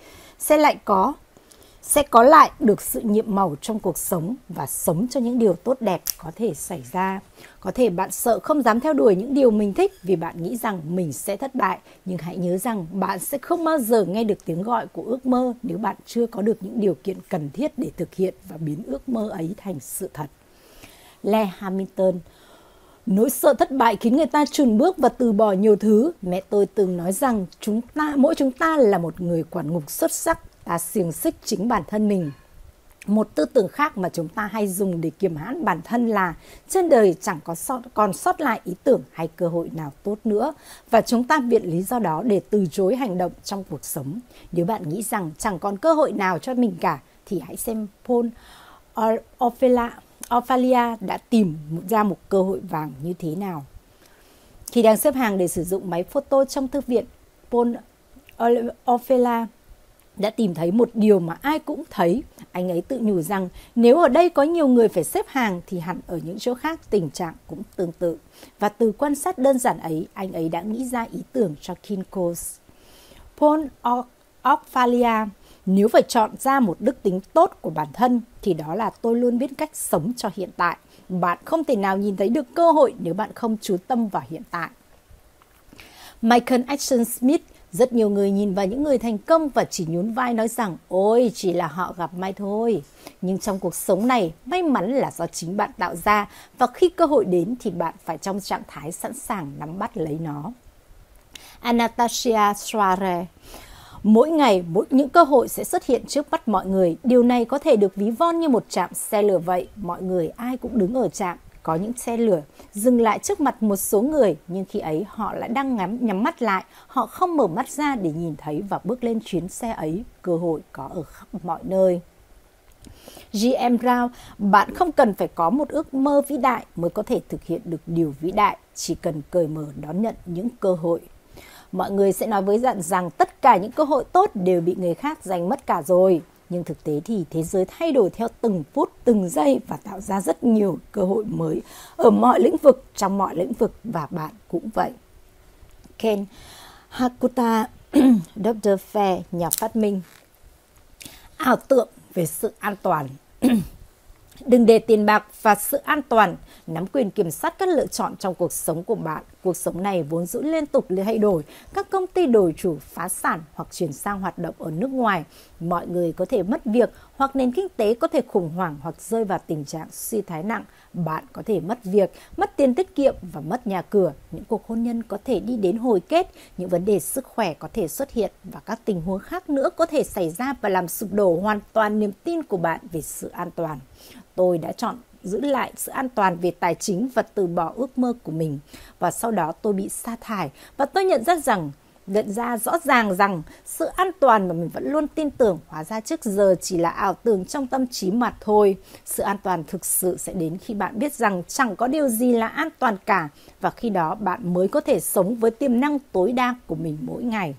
có lại được sự nhiệm màu trong cuộc sống và sống cho những điều tốt đẹp có thể xảy ra. Có thể bạn sợ không dám theo đuổi những điều mình thích vì bạn nghĩ rằng mình sẽ thất bại, nhưng hãy nhớ rằng bạn sẽ không bao giờ nghe được tiếng gọi của ước mơ nếu bạn chưa có được những điều kiện cần thiết để thực hiện và biến ước mơ ấy thành sự thật. Lee Hamilton. Nỗi sợ thất bại khiến người ta chùn bước và từ bỏ nhiều thứ. Mẹ tôi từng nói rằng mỗi chúng ta là một người quản ngục xuất sắc, ta xiềng xích chính bản thân mình. Một tư tưởng khác mà chúng ta hay dùng để kiềm hãm bản thân là trên đời chẳng còn sót lại ý tưởng hay cơ hội nào tốt nữa, và chúng ta viện lý do đó để từ chối hành động trong cuộc sống. Nếu bạn nghĩ rằng chẳng còn cơ hội nào cho mình cả, thì hãy xem Paul Ophalia đã tìm ra một cơ hội vàng như thế nào. Khi đang xếp hàng để sử dụng máy photo trong thư viện, Paul Ophalia đã tìm thấy một điều mà ai cũng thấy. Anh ấy tự nhủ rằng nếu ở đây có nhiều người phải xếp hàng thì hẳn ở những chỗ khác tình trạng cũng tương tự. Và từ quan sát đơn giản ấy, anh ấy đã nghĩ ra ý tưởng cho Kinko's. Paul Ophalia. Nếu phải chọn ra một đức tính tốt của bản thân thì đó là tôi luôn biết cách sống cho hiện tại. Bạn không thể nào nhìn thấy được cơ hội nếu bạn không chú tâm vào hiện tại. Michael Ashton Smith. Rất nhiều người nhìn vào những người thành công và chỉ nhún vai nói rằng ôi chỉ là họ gặp may thôi. Nhưng trong cuộc sống này, may mắn là do chính bạn tạo ra, và khi cơ hội đến thì bạn phải trong trạng thái sẵn sàng nắm bắt lấy nó. Anastasia Soares. Mỗi ngày, những cơ hội sẽ xuất hiện trước mắt mọi người. Điều này có thể được ví von như một trạm xe lửa vậy. Mọi người ai cũng đứng ở trạm. Có những xe lửa dừng lại trước mặt một số người, nhưng khi ấy họ lại đang nhắm mắt lại. Họ không mở mắt ra để nhìn thấy và bước lên chuyến xe ấy. Cơ hội có ở khắp mọi nơi. G.M. Brown. Bạn không cần phải có một ước mơ vĩ đại mới có thể thực hiện được điều vĩ đại. Chỉ cần cởi mở đón nhận những cơ hội. Mọi người sẽ nói với bạn rằng tất cả những cơ hội tốt đều bị người khác giành mất cả rồi. Nhưng thực tế thì thế giới thay đổi theo từng phút, từng giây và tạo ra rất nhiều cơ hội mới ở mọi lĩnh vực, trong mọi lĩnh vực, và bạn cũng vậy. Ken Hakuta, Dr. Fair, nhà phát minh. Ảo tượng về sự an toàn. Đừng để tiền bạc và sự an toàn nắm quyền kiểm soát các lựa chọn trong cuộc sống của bạn. Cuộc sống này vốn dĩ liên tục thay đổi. Các công ty đổi chủ, phá sản hoặc chuyển sang hoạt động ở nước ngoài. Mọi người có thể mất việc, hoặc nền kinh tế có thể khủng hoảng hoặc rơi vào tình trạng suy thoái nặng. Bạn có thể mất việc, mất tiền tiết kiệm và mất nhà cửa. Những cuộc hôn nhân có thể đi đến hồi kết. Những vấn đề sức khỏe có thể xuất hiện, và các tình huống khác nữa có thể xảy ra và làm sụp đổ hoàn toàn niềm tin của bạn về sự an toàn. Tôi đã chọn giữ lại sự an toàn về tài chính và từ bỏ ước mơ của mình. Và sau đó tôi bị sa thải, và tôi nhận ra rằng nhận ra rõ ràng rằng sự an toàn mà mình vẫn luôn tin tưởng hóa ra trước giờ chỉ là ảo tưởng trong tâm trí mà thôi. Sự an toàn thực sự sẽ đến khi bạn biết rằng chẳng có điều gì là an toàn cả, và khi đó bạn mới có thể sống với tiềm năng tối đa của mình mỗi ngày.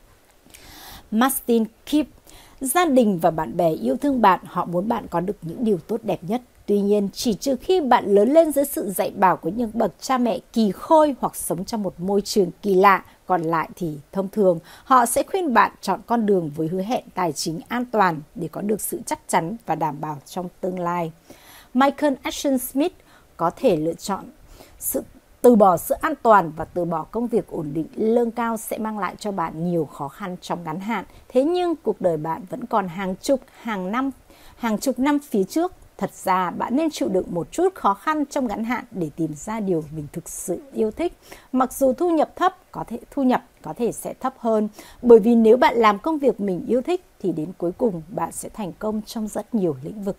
Martin Kipp. Gia đình và bạn bè yêu thương bạn, họ muốn bạn có được những điều tốt đẹp nhất. Tuy nhiên, chỉ trừ khi bạn lớn lên dưới sự dạy bảo của những bậc cha mẹ kỳ khôi hoặc sống trong một môi trường kỳ lạ, còn lại thì thông thường họ sẽ khuyên bạn chọn con đường với hứa hẹn tài chính an toàn để có được sự chắc chắn và đảm bảo trong tương lai. Michael Ashton Smith có thể lựa chọn từ bỏ sự an toàn và từ bỏ công việc ổn định, lương cao sẽ mang lại cho bạn nhiều khó khăn trong ngắn hạn. Thế nhưng cuộc đời bạn vẫn còn hàng chục năm phía trước. Thật ra bạn nên chịu đựng một chút khó khăn trong ngắn hạn để tìm ra điều mình thực sự yêu thích. Mặc dù thu nhập có thể sẽ thấp hơn, bởi vì nếu bạn làm công việc mình yêu thích thì đến cuối cùng bạn sẽ thành công trong rất nhiều lĩnh vực.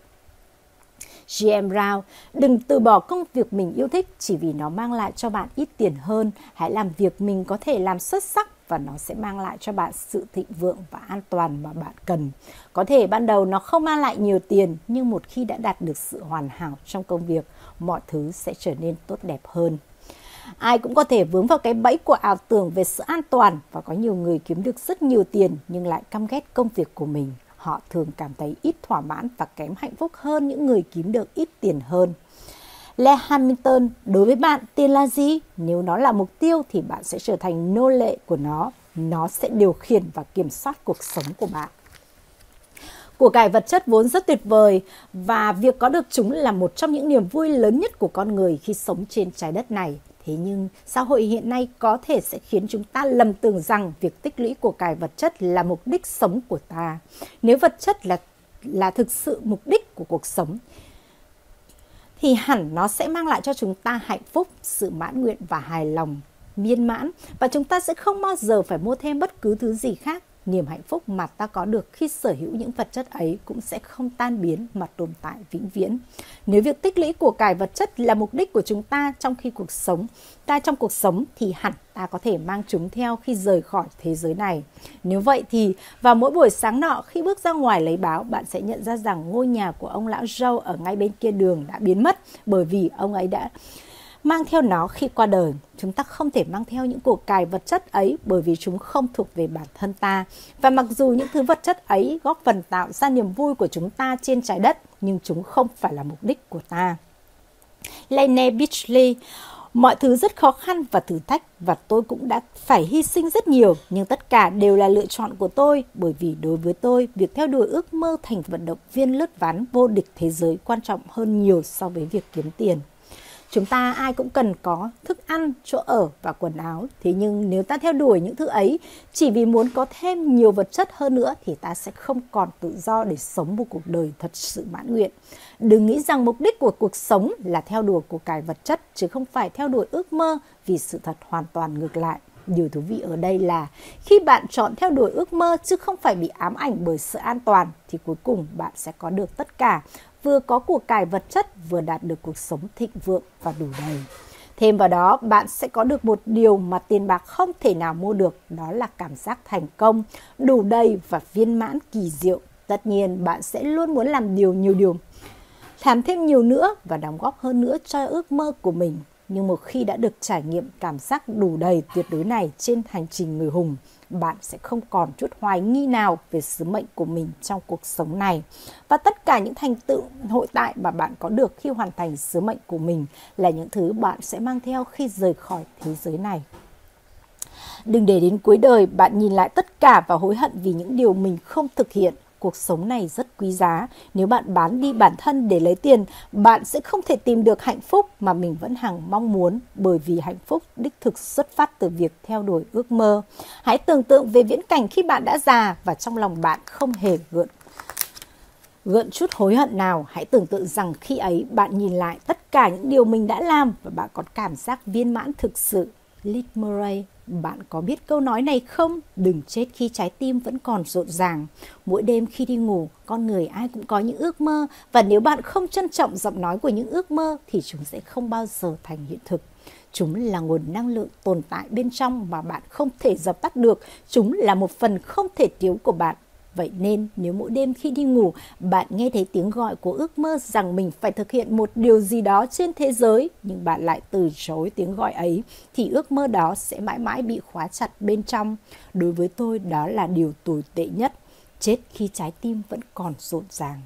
G.M. Brown. Đừng từ bỏ công việc mình yêu thích chỉ vì nó mang lại cho bạn ít tiền hơn. Hãy làm việc mình có thể làm xuất sắc và nó sẽ mang lại cho bạn sự thịnh vượng và an toàn mà bạn cần. Có thể ban đầu nó không mang lại nhiều tiền, nhưng một khi đã đạt được sự hoàn hảo trong công việc, mọi thứ sẽ trở nên tốt đẹp hơn. Ai cũng có thể vướng vào cái bẫy của ảo tưởng về sự an toàn, và có nhiều người kiếm được rất nhiều tiền nhưng lại căm ghét công việc của mình. Họ thường cảm thấy ít thỏa mãn và kém hạnh phúc hơn những người kiếm được ít tiền hơn. Lê Hamilton. Đối với bạn, tiền là gì? Nếu nó là mục tiêu thì bạn sẽ trở thành nô lệ của nó. Nó sẽ điều khiển và kiểm soát cuộc sống của bạn. Của cải vật chất vốn rất tuyệt vời, và việc có được chúng là một trong những niềm vui lớn nhất của con người khi sống trên trái đất này. Thế nhưng, xã hội hiện nay có thể sẽ khiến chúng ta lầm tưởng rằng việc tích lũy của cải vật chất là mục đích sống của ta. Nếu vật chất là thực sự mục đích của cuộc sống, thì hẳn nó sẽ mang lại cho chúng ta hạnh phúc, sự mãn nguyện và hài lòng, miên mãn, và chúng ta sẽ không bao giờ phải mua thêm bất cứ thứ gì khác. Niềm hạnh phúc mà ta có được khi sở hữu những vật chất ấy cũng sẽ không tan biến mà tồn tại vĩnh viễn. Nếu việc tích lũy của cải vật chất là mục đích của chúng ta trong cuộc sống thì hẳn ta có thể mang chúng theo khi rời khỏi thế giới này. Nếu vậy thì vào mỗi buổi sáng nọ, khi bước ra ngoài lấy báo, bạn sẽ nhận ra rằng ngôi nhà của ông lão Joe ở ngay bên kia đường đã biến mất, bởi vì ông ấy đã mang theo nó khi qua đời. Chúng ta không thể mang theo những của cải vật chất ấy bởi vì chúng không thuộc về bản thân ta. Và mặc dù những thứ vật chất ấy góp phần tạo ra niềm vui của chúng ta trên trái đất, nhưng chúng không phải là mục đích của ta. Lane Beachley. Mọi thứ rất khó khăn và thử thách, và tôi cũng đã phải hy sinh rất nhiều, nhưng tất cả đều là lựa chọn của tôi, bởi vì đối với tôi, việc theo đuổi ước mơ thành vận động viên lướt ván vô địch thế giới quan trọng hơn nhiều so với việc kiếm tiền. Chúng ta ai cũng cần có thức ăn, chỗ ở và quần áo. Thế nhưng nếu ta theo đuổi những thứ ấy chỉ vì muốn có thêm nhiều vật chất hơn nữa thì ta sẽ không còn tự do để sống một cuộc đời thật sự mãn nguyện. Đừng nghĩ rằng mục đích của cuộc sống là theo đuổi của cải vật chất chứ không phải theo đuổi ước mơ, vì sự thật hoàn toàn ngược lại. Điều thú vị ở đây là khi bạn chọn theo đuổi ước mơ chứ không phải bị ám ảnh bởi sự an toàn thì cuối cùng bạn sẽ có được tất cả, vừa có của cải vật chất vừa đạt được cuộc sống thịnh vượng và đủ đầy. Thêm vào đó, bạn sẽ có được một điều mà tiền bạc không thể nào mua được, đó là cảm giác thành công, đủ đầy và viên mãn kỳ diệu. Tất nhiên, bạn sẽ luôn muốn làm làm thêm nhiều nữa và đóng góp hơn nữa cho ước mơ của mình. Nhưng một khi đã được trải nghiệm cảm giác đủ đầy tuyệt đối này trên hành trình người hùng, bạn sẽ không còn chút hoài nghi nào về sứ mệnh của mình trong cuộc sống này. Và tất cả những thành tựu nội tại mà bạn có được khi hoàn thành sứ mệnh của mình là những thứ bạn sẽ mang theo khi rời khỏi thế giới này. Đừng để đến cuối đời bạn nhìn lại tất cả và hối hận vì những điều mình không thực hiện. Cuộc sống này rất quý giá. Nếu bạn bán đi bản thân để lấy tiền, bạn sẽ không thể tìm được hạnh phúc mà mình vẫn hằng mong muốn, bởi vì hạnh phúc đích thực xuất phát từ việc theo đuổi ước mơ. Hãy tưởng tượng về viễn cảnh khi bạn đã già và trong lòng bạn không hề gợn chút hối hận nào. Hãy tưởng tượng rằng khi ấy bạn nhìn lại tất cả những điều mình đã làm và bạn có cảm giác viên mãn thực sự. Liz Murray. Bạn có biết câu nói này không? Đừng chết khi trái tim vẫn còn rộn ràng. Mỗi đêm khi đi ngủ, con người ai cũng có những ước mơ, và nếu bạn không trân trọng giọng nói của những ước mơ thì chúng sẽ không bao giờ thành hiện thực. Chúng là nguồn năng lượng tồn tại bên trong mà bạn không thể dập tắt được. Chúng là một phần không thể thiếu của bạn. Vậy nên nếu mỗi đêm khi đi ngủ, bạn nghe thấy tiếng gọi của ước mơ rằng mình phải thực hiện một điều gì đó trên thế giới, nhưng bạn lại từ chối tiếng gọi ấy, thì ước mơ đó sẽ mãi mãi bị khóa chặt bên trong. Đối với tôi, đó là điều tồi tệ nhất. Chết khi trái tim vẫn còn rộn ràng.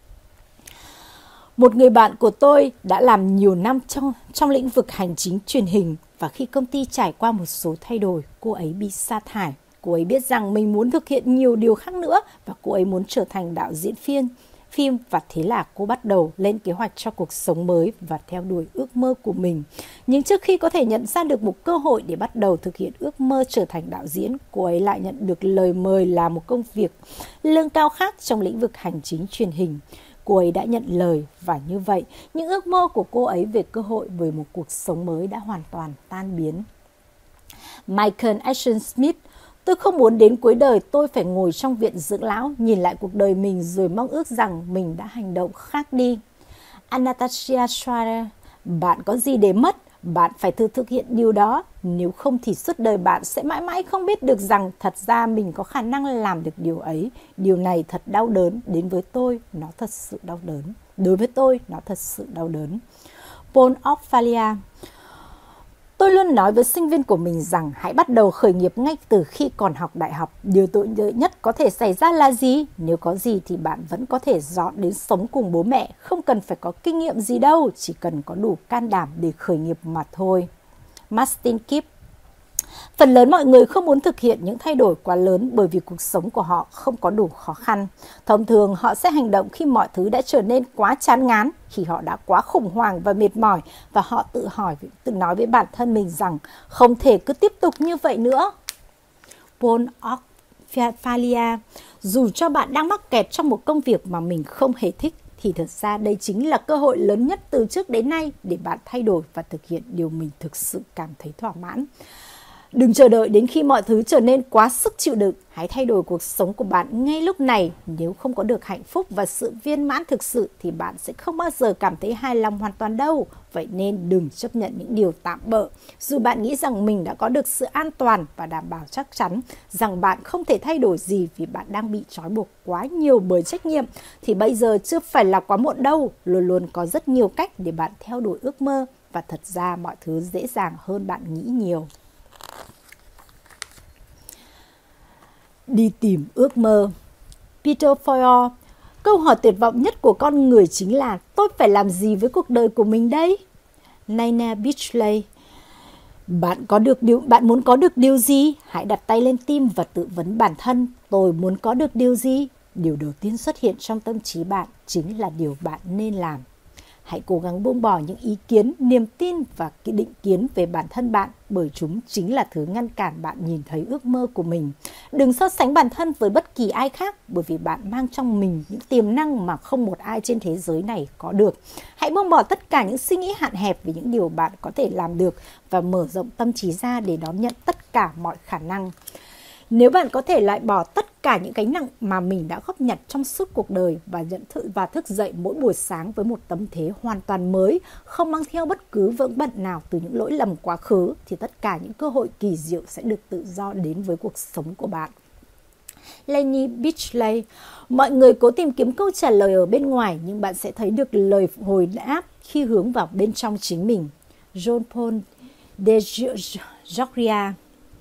Một người bạn của tôi đã làm nhiều năm trong lĩnh vực hành chính truyền hình, và khi công ty trải qua một số thay đổi, cô ấy bị sa thải. Cô ấy biết rằng mình muốn thực hiện nhiều điều khác nữa và cô ấy muốn trở thành đạo diễn phim, và thế là cô bắt đầu lên kế hoạch cho cuộc sống mới và theo đuổi ước mơ của mình. Nhưng trước khi có thể nhận ra được một cơ hội để bắt đầu thực hiện ước mơ trở thành đạo diễn, cô ấy lại nhận được lời mời làm một công việc lương cao khác trong lĩnh vực hành chính truyền hình. Cô ấy đã nhận lời, và như vậy, những ước mơ của cô ấy về cơ hội về một cuộc sống mới đã hoàn toàn tan biến. Michael Ashton Smith: tôi không muốn đến cuối đời tôi phải ngồi trong viện dưỡng lão, nhìn lại cuộc đời mình rồi mong ước rằng mình đã hành động khác đi. Anastasia Schrader: bạn có gì để mất? Bạn phải thử thực hiện điều đó. Nếu không thì suốt đời bạn sẽ mãi mãi không biết được rằng thật ra mình có khả năng làm được điều ấy. Điều này thật đau đớn. Đến với tôi, nó thật sự đau đớn. Đối với tôi, nó thật sự đau đớn. Paul Ophalia: tôi luôn nói với sinh viên của mình rằng hãy bắt đầu khởi nghiệp ngay từ khi còn học đại học. Điều tồi tệ nhất có thể xảy ra là gì? Nếu có gì thì bạn vẫn có thể dọn đến sống cùng bố mẹ. Không cần phải có kinh nghiệm gì đâu, chỉ cần có đủ can đảm để khởi nghiệp mà thôi. Martin Kipp: phần lớn mọi người không muốn thực hiện những thay đổi quá lớn bởi vì cuộc sống của họ không có đủ khó khăn. Thông thường họ sẽ hành động khi mọi thứ đã trở nên quá chán ngán, khi họ đã quá khủng hoảng và mệt mỏi, và họ tự nói với bản thân mình rằng không thể cứ tiếp tục như vậy nữa. Paul Ophalia: dù cho bạn đang mắc kẹt trong một công việc mà mình không hề thích, thì thật ra đây chính là cơ hội lớn nhất từ trước đến nay để bạn thay đổi và thực hiện điều mình thực sự cảm thấy thỏa mãn. Đừng chờ đợi đến khi mọi thứ trở nên quá sức chịu đựng. Hãy thay đổi cuộc sống của bạn ngay lúc này. Nếu không có được hạnh phúc và sự viên mãn thực sự thì bạn sẽ không bao giờ cảm thấy hài lòng hoàn toàn đâu. Vậy nên đừng chấp nhận những điều tạm bợ. Dù bạn nghĩ rằng mình đã có được sự an toàn và đảm bảo chắc chắn rằng bạn không thể thay đổi gì vì bạn đang bị trói buộc quá nhiều bởi trách nhiệm, thì bây giờ chưa phải là quá muộn đâu. Luôn luôn có rất nhiều cách để bạn theo đuổi ước mơ, và thật ra mọi thứ dễ dàng hơn bạn nghĩ nhiều. Đi tìm ước mơ. Peter Foyle: câu hỏi tuyệt vọng nhất của con người chính là tôi phải làm gì với cuộc đời của mình đây? Nina Beachley: bạn muốn có được điều gì? Hãy đặt tay lên tim và tự vấn bản thân, tôi muốn có được điều gì? Điều đầu tiên xuất hiện trong tâm trí bạn chính là điều bạn nên làm. Hãy cố gắng buông bỏ những ý kiến, niềm tin và định kiến về bản thân bạn, bởi chúng chính là thứ ngăn cản bạn nhìn thấy ước mơ của mình. Đừng so sánh bản thân với bất kỳ ai khác, bởi vì bạn mang trong mình những tiềm năng mà không một ai trên thế giới này có được. Hãy buông bỏ tất cả những suy nghĩ hạn hẹp về những điều bạn có thể làm được và mở rộng tâm trí ra để đón nhận tất cả mọi khả năng. Nếu bạn có thể loại bỏ tất cả những gánh nặng mà mình đã góp nhặt trong suốt cuộc đời và thức dậy mỗi buổi sáng với một tâm thế hoàn toàn mới, không mang theo bất cứ vướng bận nào từ những lỗi lầm quá khứ, thì tất cả những cơ hội kỳ diệu sẽ được tự do đến với cuộc sống của bạn. Lenny Beachley: mọi người cố tìm kiếm câu trả lời ở bên ngoài, nhưng bạn sẽ thấy được lời hồi đáp khi hướng vào bên trong chính mình. John Paul de Joria: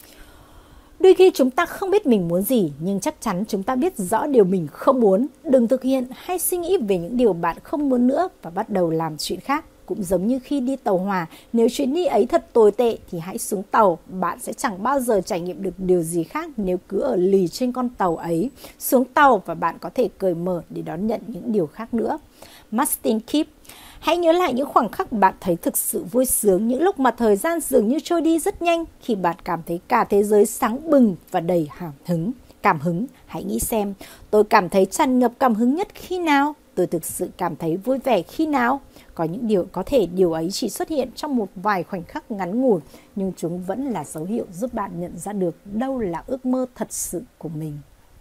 đôi khi chúng ta không biết mình muốn gì, nhưng chắc chắn chúng ta biết rõ điều mình không muốn. Đừng thực hiện hay suy nghĩ về những điều bạn không muốn nữa và bắt đầu làm chuyện khác. Cũng giống như khi đi tàu hỏa, nếu chuyến đi ấy thật tồi tệ thì hãy xuống tàu. Bạn sẽ chẳng bao giờ trải nghiệm được điều gì khác nếu cứ ở lì trên con tàu ấy. Xuống tàu và bạn có thể cởi mở để đón nhận những điều khác nữa. Martin Kipp: hãy nhớ lại những khoảnh khắc bạn thấy thực sự vui sướng, những lúc mà thời gian dường như trôi đi rất nhanh, khi bạn cảm thấy cả thế giới sáng bừng và đầy cảm hứng. Hãy nghĩ xem, tôi cảm thấy tràn ngập cảm hứng nhất khi nào? Tôi thực sự cảm thấy vui vẻ khi nào? Có thể điều ấy chỉ xuất hiện trong một vài khoảnh khắc ngắn ngủi, nhưng chúng vẫn là dấu hiệu giúp bạn nhận ra được đâu là ước mơ thật sự của mình.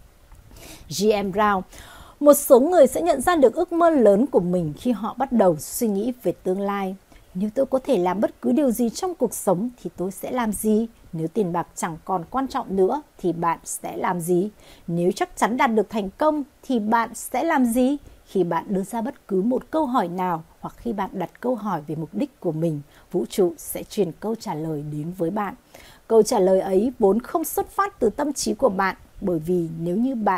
G.M. Brown: một số người sẽ nhận ra được ước mơ lớn của mình khi họ bắt đầu suy nghĩ về tương lai. Nếu tôi có thể làm bất cứ điều gì trong cuộc sống thì tôi sẽ làm gì? Nếu tiền bạc chẳng còn quan trọng nữa thì bạn sẽ làm gì? Nếu chắc chắn đạt được thành công thì bạn sẽ làm gì? Khi bạn đưa ra bất cứ một câu hỏi nào hoặc khi bạn đặt câu hỏi về mục đích của mình, vũ trụ sẽ truyền câu trả lời đến với bạn. Câu trả lời ấy vốn không xuất phát từ tâm trí của bạn, bởi vì nếu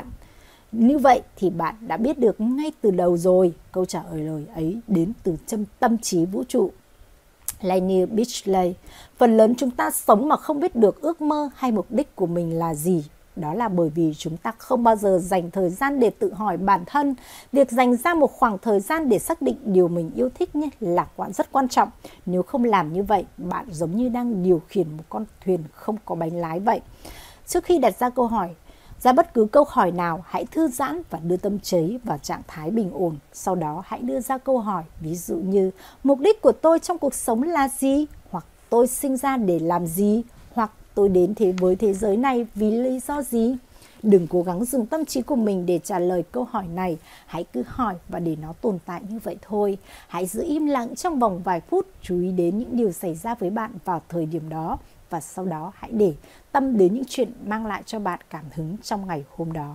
như vậy thì bạn đã biết được ngay từ đầu rồi. Câu trả lời ấy đến từ tâm trí vũ trụ. Lainey Beachley: phần lớn chúng ta sống mà không biết được ước mơ hay mục đích của mình là gì. Đó là bởi vì chúng ta không bao giờ dành thời gian để tự hỏi bản thân. Việc dành ra một khoảng thời gian để xác định điều mình yêu thích là rất quan trọng. Nếu không làm như vậy, bạn giống như đang điều khiển một con thuyền không có bánh lái vậy. Trước khi đặt ra bất cứ câu hỏi nào, hãy thư giãn và đưa tâm trí vào trạng thái bình ổn. Sau đó hãy đưa ra câu hỏi, ví dụ như mục đích của tôi trong cuộc sống là gì? Hoặc tôi sinh ra để làm gì? Hoặc tôi đến với thế giới này vì lý do gì? Đừng cố gắng dùng tâm trí của mình để trả lời câu hỏi này. Hãy cứ hỏi và để nó tồn tại như vậy thôi. Hãy giữ im lặng trong vòng vài phút, chú ý đến những điều xảy ra với bạn vào thời điểm đó. Và sau đó hãy để tâm đến những chuyện mang lại cho bạn cảm hứng trong ngày hôm đó.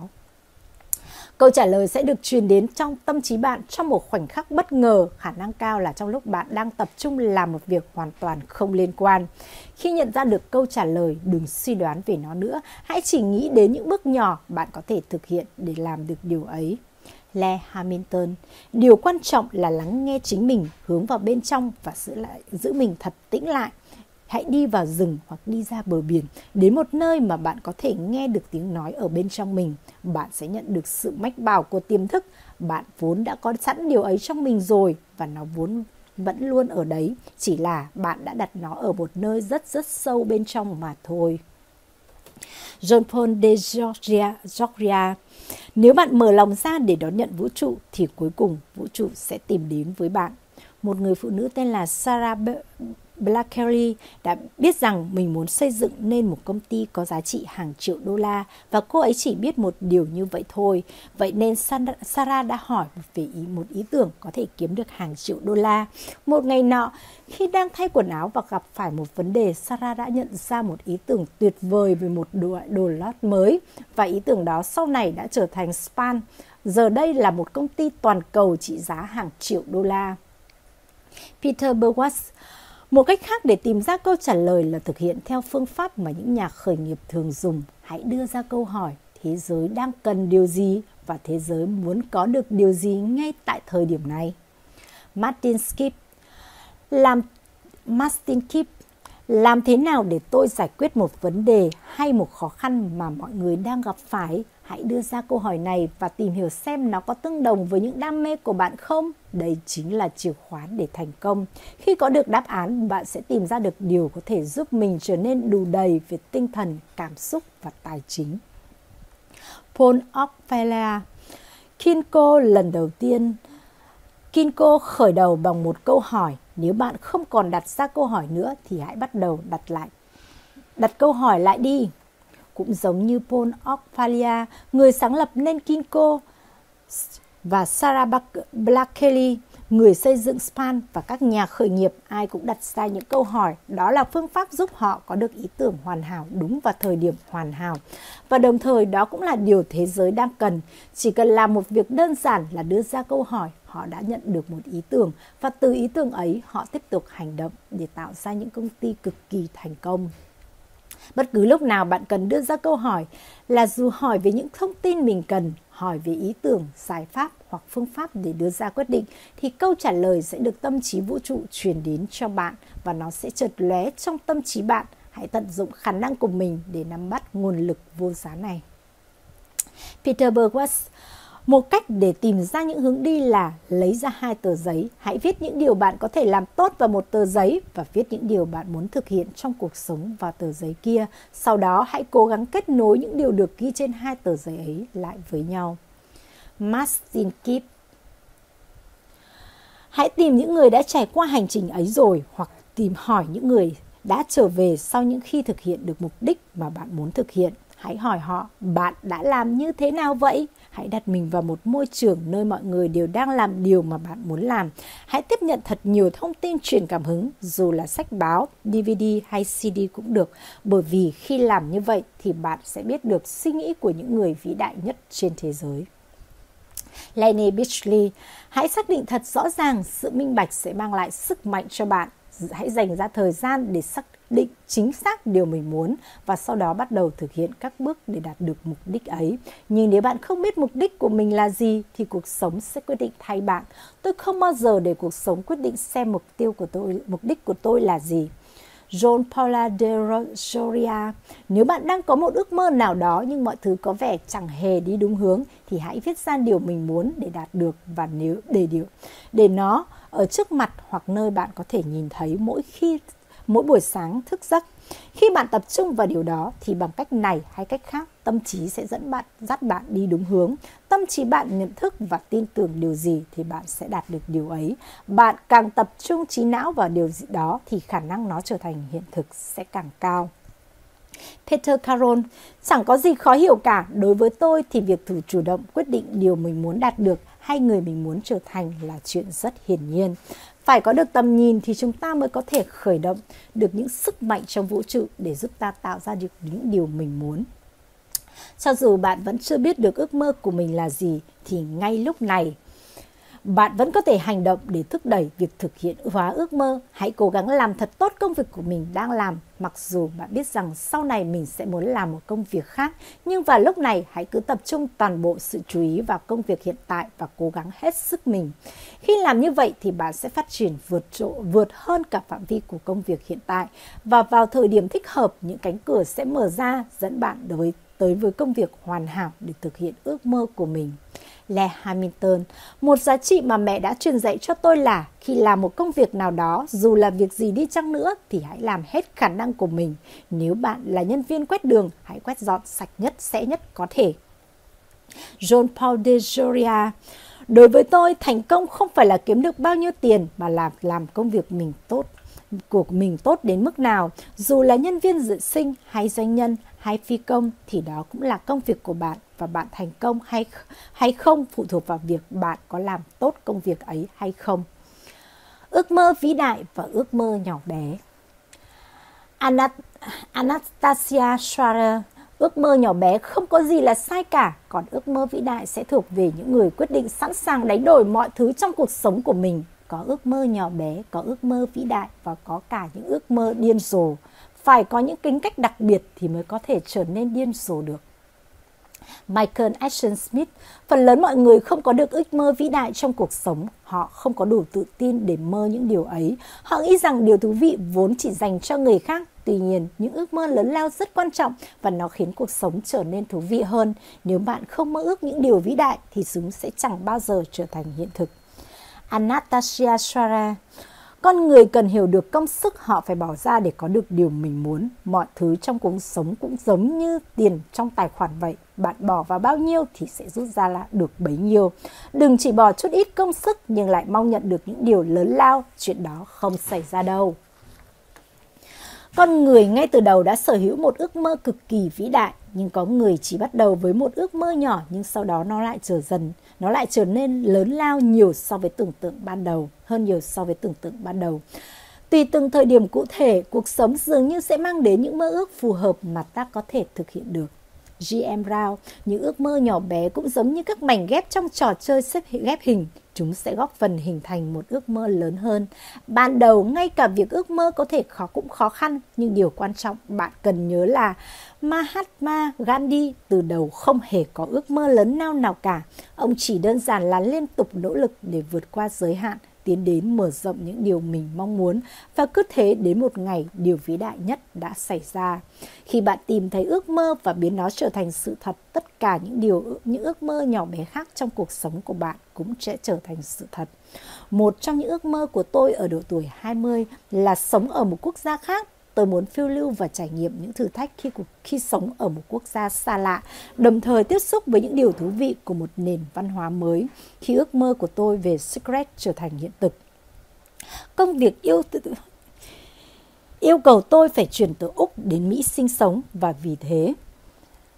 Câu trả lời sẽ được truyền đến trong tâm trí bạn trong một khoảnh khắc bất ngờ, khả năng cao là trong lúc bạn đang tập trung làm một việc hoàn toàn không liên quan. Khi nhận ra được câu trả lời, đừng suy đoán về nó nữa, hãy chỉ nghĩ đến những bước nhỏ bạn có thể thực hiện để làm được điều ấy. Lee Hamilton: điều quan trọng là lắng nghe chính mình, hướng vào bên trong và giữ mình thật tĩnh lại. Hãy đi vào rừng hoặc đi ra bờ biển, đến một nơi mà bạn có thể nghe được tiếng nói ở bên trong mình. Bạn sẽ nhận được sự mách bảo của tiềm thức. Bạn vốn đã có sẵn điều ấy trong mình rồi và nó vẫn luôn ở đấy. Chỉ là bạn đã đặt nó ở một nơi rất sâu bên trong mà thôi. John Paul de Georgia: nếu bạn mở lòng ra để đón nhận vũ trụ thì cuối cùng vũ trụ sẽ tìm đến với bạn. Một người phụ nữ tên là Sarah Blakely đã biết rằng mình muốn xây dựng nên một công ty có giá trị hàng triệu đô la và cô ấy chỉ biết một điều như vậy thôi. Vậy nên Sarah đã hỏi về một ý tưởng có thể kiếm được hàng triệu đô la. Một ngày nọ, khi đang thay quần áo và gặp phải một vấn đề, Sarah đã nhận ra một ý tưởng tuyệt vời về một đồ lót mới và ý tưởng đó sau này đã trở thành Span. Giờ đây là một công ty toàn cầu trị giá hàng triệu đô la. Peter Burwas: một cách khác để tìm ra câu trả lời là thực hiện theo phương pháp mà những nhà khởi nghiệp thường dùng. Hãy đưa ra câu hỏi, thế giới đang cần điều gì và thế giới muốn có được điều gì ngay tại thời điểm này. Martin Skip: làm thế nào để tôi giải quyết một vấn đề hay một khó khăn mà mọi người đang gặp phải? Hãy đưa ra câu hỏi này và tìm hiểu xem nó có tương đồng với những đam mê của bạn không. Đây chính là chìa khóa để thành công. Khi có được đáp án, bạn sẽ tìm ra được điều có thể giúp mình trở nên đủ đầy về tinh thần, cảm xúc và tài chính. Paul Rockefeller: Kinko khởi đầu bằng một câu hỏi. Nếu bạn không còn đặt ra câu hỏi nữa thì hãy bắt đầu đặt câu hỏi lại đi. Cũng giống như Paul Rockefeller, người sáng lập nên Kinko, và Sarah Blakely, người xây dựng Span, và các nhà khởi nghiệp, ai cũng đặt ra những câu hỏi. Đó là phương pháp giúp họ có được ý tưởng hoàn hảo đúng vào thời điểm hoàn hảo. Và đồng thời đó cũng là điều thế giới đang cần. Chỉ cần làm một việc đơn giản là đưa ra câu hỏi, họ đã nhận được một ý tưởng. Và từ ý tưởng ấy, họ tiếp tục hành động để tạo ra những công ty cực kỳ thành công. Bất cứ lúc nào bạn cần đưa ra câu hỏi, là dù hỏi về những thông tin mình cần, hỏi về ý tưởng, giải pháp hoặc phương pháp để đưa ra quyết định, thì câu trả lời sẽ được tâm trí vũ trụ truyền đến cho bạn và nó sẽ chợt lóe trong tâm trí bạn. Hãy tận dụng khả năng của mình để nắm bắt nguồn lực vô giá này. Peter Burwas: một cách để tìm ra những hướng đi là lấy ra 2 tờ giấy. Hãy viết những điều bạn có thể làm tốt vào một tờ giấy và viết những điều bạn muốn thực hiện trong cuộc sống vào tờ giấy kia. Sau đó hãy cố gắng kết nối những điều được ghi trên 2 tờ giấy ấy lại với nhau. Martin Skip: hãy tìm những người đã trải qua hành trình ấy rồi, hoặc tìm hỏi những người đã trở về sau những khi thực hiện được mục đích mà bạn muốn thực hiện. Hãy hỏi họ, bạn đã làm như thế nào vậy? Hãy đặt mình vào một môi trường nơi mọi người đều đang làm điều mà bạn muốn làm. Hãy tiếp nhận thật nhiều thông tin truyền cảm hứng, dù là sách báo, DVD hay CD cũng được. Bởi vì khi làm như vậy thì bạn sẽ biết được suy nghĩ của những người vĩ đại nhất trên thế giới. Lenny Beachley, hãy xác định thật rõ ràng, sự minh bạch sẽ mang lại sức mạnh cho bạn. Hãy dành ra thời gian để xác định chính xác điều mình muốn và sau đó bắt đầu thực hiện các bước để đạt được mục đích ấy. Nhưng nếu bạn không biết mục đích của mình là gì thì cuộc sống sẽ quyết định thay bạn. Tôi không bao giờ để cuộc sống quyết định xem mục đích của tôi là gì. John Paul de Rosaria, nếu bạn đang có một ước mơ nào đó nhưng mọi thứ có vẻ chẳng hề đi đúng hướng thì hãy viết ra điều mình muốn để đạt được và để nó ở trước mặt hoặc nơi bạn có thể nhìn thấy mỗi buổi sáng thức giấc. Khi bạn tập trung vào điều đó thì bằng cách này hay cách khác, tâm trí sẽ dắt bạn đi đúng hướng. Tâm trí bạn nhận thức và tin tưởng điều gì thì bạn sẽ đạt được điều ấy. Bạn càng tập trung trí não vào điều gì đó thì khả năng nó trở thành hiện thực sẽ càng cao. Peter Caron, chẳng có gì khó hiểu cả. Đối với tôi thì việc chủ động quyết định điều mình muốn đạt được hay người mình muốn trở thành là chuyện rất hiển nhiên. Phải có được tầm nhìn thì chúng ta mới có thể khởi động được những sức mạnh trong vũ trụ để giúp ta tạo ra được những điều mình muốn. Cho dù bạn vẫn chưa biết được ước mơ của mình là gì thì ngay lúc này bạn vẫn có thể hành động để thúc đẩy việc thực hiện hóa ước mơ. Hãy cố gắng làm thật tốt công việc của mình đang làm, mặc dù bạn biết rằng sau này mình sẽ muốn làm một công việc khác. Nhưng vào lúc này, hãy cứ tập trung toàn bộ sự chú ý vào công việc hiện tại và cố gắng hết sức mình. Khi làm như vậy thì bạn sẽ phát triển vượt hơn cả phạm vi của công việc hiện tại. Và vào thời điểm thích hợp, những cánh cửa sẽ mở ra dẫn bạn tới với công việc hoàn hảo để thực hiện ước mơ của mình. Lea Hamilton, một giá trị mà mẹ đã truyền dạy cho tôi là khi làm một công việc nào đó, dù là việc gì đi chăng nữa thì hãy làm hết khả năng của mình. Nếu bạn là nhân viên quét đường, hãy quét dọn sạch nhất, sẽ nhất có thể. John Paul de Joria, đối với tôi, thành công không phải là kiếm được bao nhiêu tiền mà là làm công việc của mình tốt đến mức nào. Dù là nhân viên vệ sinh hay doanh nhân hay phi công thì đó cũng là công việc của bạn, và bạn thành công hay không phụ thuộc vào việc bạn có làm tốt công việc ấy hay không. Ước mơ vĩ đại và ước mơ nhỏ bé. Anastasia Schrader, ước mơ nhỏ bé không có gì là sai cả, còn ước mơ vĩ đại sẽ thuộc về những người quyết định sẵn sàng đánh đổi mọi thứ trong cuộc sống của mình. Có ước mơ nhỏ bé, có ước mơ vĩ đại và có cả những ước mơ điên rồ. Phải có những tính cách đặc biệt thì mới có thể trở nên điên rồ được. Michael Ashton Smith, phần lớn mọi người không có được ước mơ vĩ đại trong cuộc sống. Họ không có đủ tự tin để mơ những điều ấy. Họ nghĩ rằng điều thú vị vốn chỉ dành cho người khác. Tuy nhiên, những ước mơ lớn lao rất quan trọng và nó khiến cuộc sống trở nên thú vị hơn. Nếu bạn không mơ ước những điều vĩ đại thì chúng sẽ chẳng bao giờ trở thành hiện thực. Anastasia Schrader, con người cần hiểu được công sức họ phải bỏ ra để có được điều mình muốn. Mọi thứ trong cuộc sống cũng giống như tiền trong tài khoản vậy. Bạn bỏ vào bao nhiêu thì sẽ rút ra là được bấy nhiêu. Đừng chỉ bỏ chút ít công sức nhưng lại mong nhận được những điều lớn lao. Chuyện đó không xảy ra đâu. Con người ngay từ đầu đã sở hữu một ước mơ cực kỳ vĩ đại. Nhưng có người chỉ bắt đầu với một ước mơ nhỏ nhưng sau đó nó lại trở nên lớn lao hơn nhiều so với tưởng tượng ban đầu. Tùy từng thời điểm cụ thể, cuộc sống dường như sẽ mang đến những mơ ước phù hợp mà ta có thể thực hiện được. G.M. Brown, những ước mơ nhỏ bé cũng giống như các mảnh ghép trong trò chơi ghép hình. Chúng sẽ góp phần hình thành một ước mơ lớn hơn. Ban đầu, ngay cả việc ước mơ có thể cũng khó khăn, nhưng điều quan trọng bạn cần nhớ là Mahatma Gandhi từ đầu không hề có ước mơ lớn lao nào cả. Ông chỉ đơn giản là liên tục nỗ lực để vượt qua giới hạn, tiến đến mở rộng những điều mình mong muốn, và cứ thế đến một ngày điều vĩ đại nhất đã xảy ra. Khi bạn tìm thấy ước mơ và biến nó trở thành sự thật, tất cả những ước mơ nhỏ bé khác trong cuộc sống của bạn cũng sẽ trở thành sự thật. Một trong những ước mơ của tôi ở độ tuổi 20 là sống ở một quốc gia khác. Tôi muốn phiêu lưu và trải nghiệm những thử thách khi sống ở một quốc gia xa lạ, đồng thời tiếp xúc với những điều thú vị của một nền văn hóa mới. Khi ước mơ của tôi về Secret trở thành hiện thực, công việc yêu cầu tôi phải chuyển từ Úc đến Mỹ sinh sống, và vì thế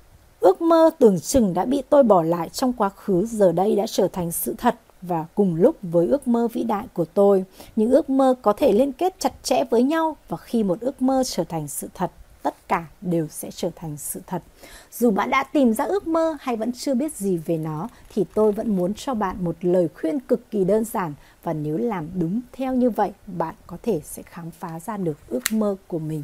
mơ tưởng chừng đã bị tôi bỏ lại trong quá khứ giờ đây đã trở thành sự thật, và cùng lúc với ước mơ vĩ đại của tôi, những ước mơ có thể liên kết chặt chẽ với nhau, và khi một ước mơ trở thành sự thật, tất cả đều sẽ trở thành sự thật. Dù bạn đã tìm ra ước mơ hay vẫn chưa biết gì về nó, thì tôi vẫn muốn cho bạn một lời khuyên cực kỳ đơn giản, và nếu làm đúng theo như vậy, bạn có thể sẽ khám phá ra được ước mơ của mình.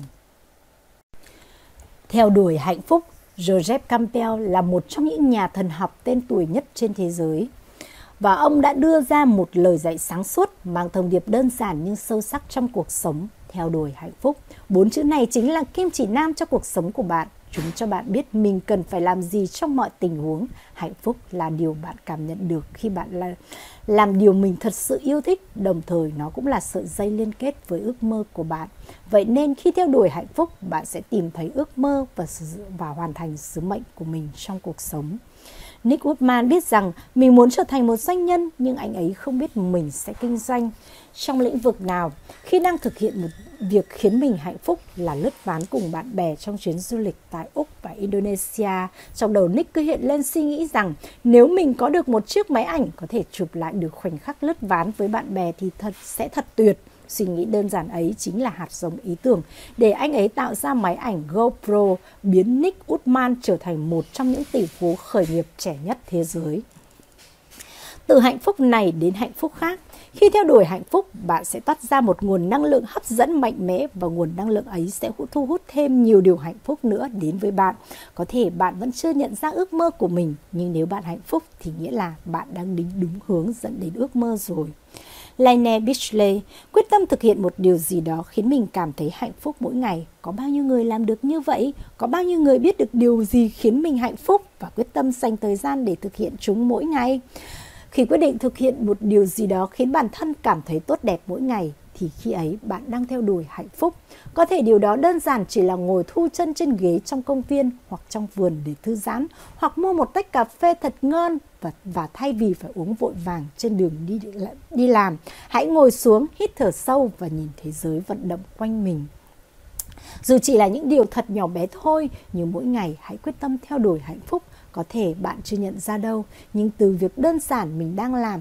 Theo đuổi hạnh phúc. Joseph Campbell là một trong những nhà thần học tên tuổi nhất trên thế giới. Và ông đã đưa ra một lời dạy sáng suốt, mang thông điệp đơn giản nhưng sâu sắc trong cuộc sống: theo đuổi hạnh phúc. 4 chữ này chính là kim chỉ nam cho cuộc sống của bạn. Chúng cho bạn biết mình cần phải làm gì trong mọi tình huống. Hạnh phúc là điều bạn cảm nhận được khi bạn làm điều mình thật sự yêu thích, đồng thời nó cũng là sợi dây liên kết với ước mơ của bạn. Vậy nên khi theo đuổi hạnh phúc, bạn sẽ tìm thấy ước mơ và hoàn thành sứ mệnh của mình trong cuộc sống. Nick Woodman biết rằng mình muốn trở thành một doanh nhân, nhưng anh ấy không biết mình sẽ kinh doanh trong lĩnh vực nào. Khi đang thực hiện một việc khiến mình hạnh phúc là lướt ván cùng bạn bè trong chuyến du lịch tại Úc và Indonesia, trong đầu Nick cứ hiện lên suy nghĩ rằng nếu mình có được một chiếc máy ảnh có thể chụp lại được khoảnh khắc lướt ván với bạn bè thì sẽ thật tuyệt. Suy nghĩ đơn giản ấy chính là hạt giống ý tưởng để anh ấy tạo ra máy ảnh GoPro, biến Nick Woodman trở thành một trong những tỷ phú khởi nghiệp trẻ nhất thế giới. Từ hạnh phúc này đến hạnh phúc khác. Khi theo đuổi hạnh phúc, bạn sẽ toát ra một nguồn năng lượng hấp dẫn mạnh mẽ, và nguồn năng lượng ấy sẽ thu hút thêm nhiều điều hạnh phúc nữa đến với bạn. Có thể bạn vẫn chưa nhận ra ước mơ của mình, nhưng nếu bạn hạnh phúc thì nghĩa là bạn đang đi đúng hướng dẫn đến ước mơ rồi. Laine Beachley quyết tâm thực hiện một điều gì đó khiến mình cảm thấy hạnh phúc mỗi ngày. Có bao nhiêu người làm được như vậy? Có bao nhiêu người biết được điều gì khiến mình hạnh phúc và quyết tâm dành thời gian để thực hiện chúng mỗi ngày? Khi quyết định thực hiện một điều gì đó khiến bản thân cảm thấy tốt đẹp mỗi ngày, thì khi ấy bạn đang theo đuổi hạnh phúc. Có thể điều đó đơn giản chỉ là ngồi thu chân trên ghế trong công viên hoặc trong vườn để thư giãn, hoặc mua một tách cà phê thật ngon, và thay vì phải uống vội vàng trên đường đi làm, hãy ngồi xuống, hít thở sâu và nhìn thế giới vận động quanh mình. Dù chỉ là những điều thật nhỏ bé thôi, nhưng mỗi ngày hãy quyết tâm theo đuổi hạnh phúc. Có thể bạn chưa nhận ra đâu, nhưng từ việc đơn giản mình đang làm,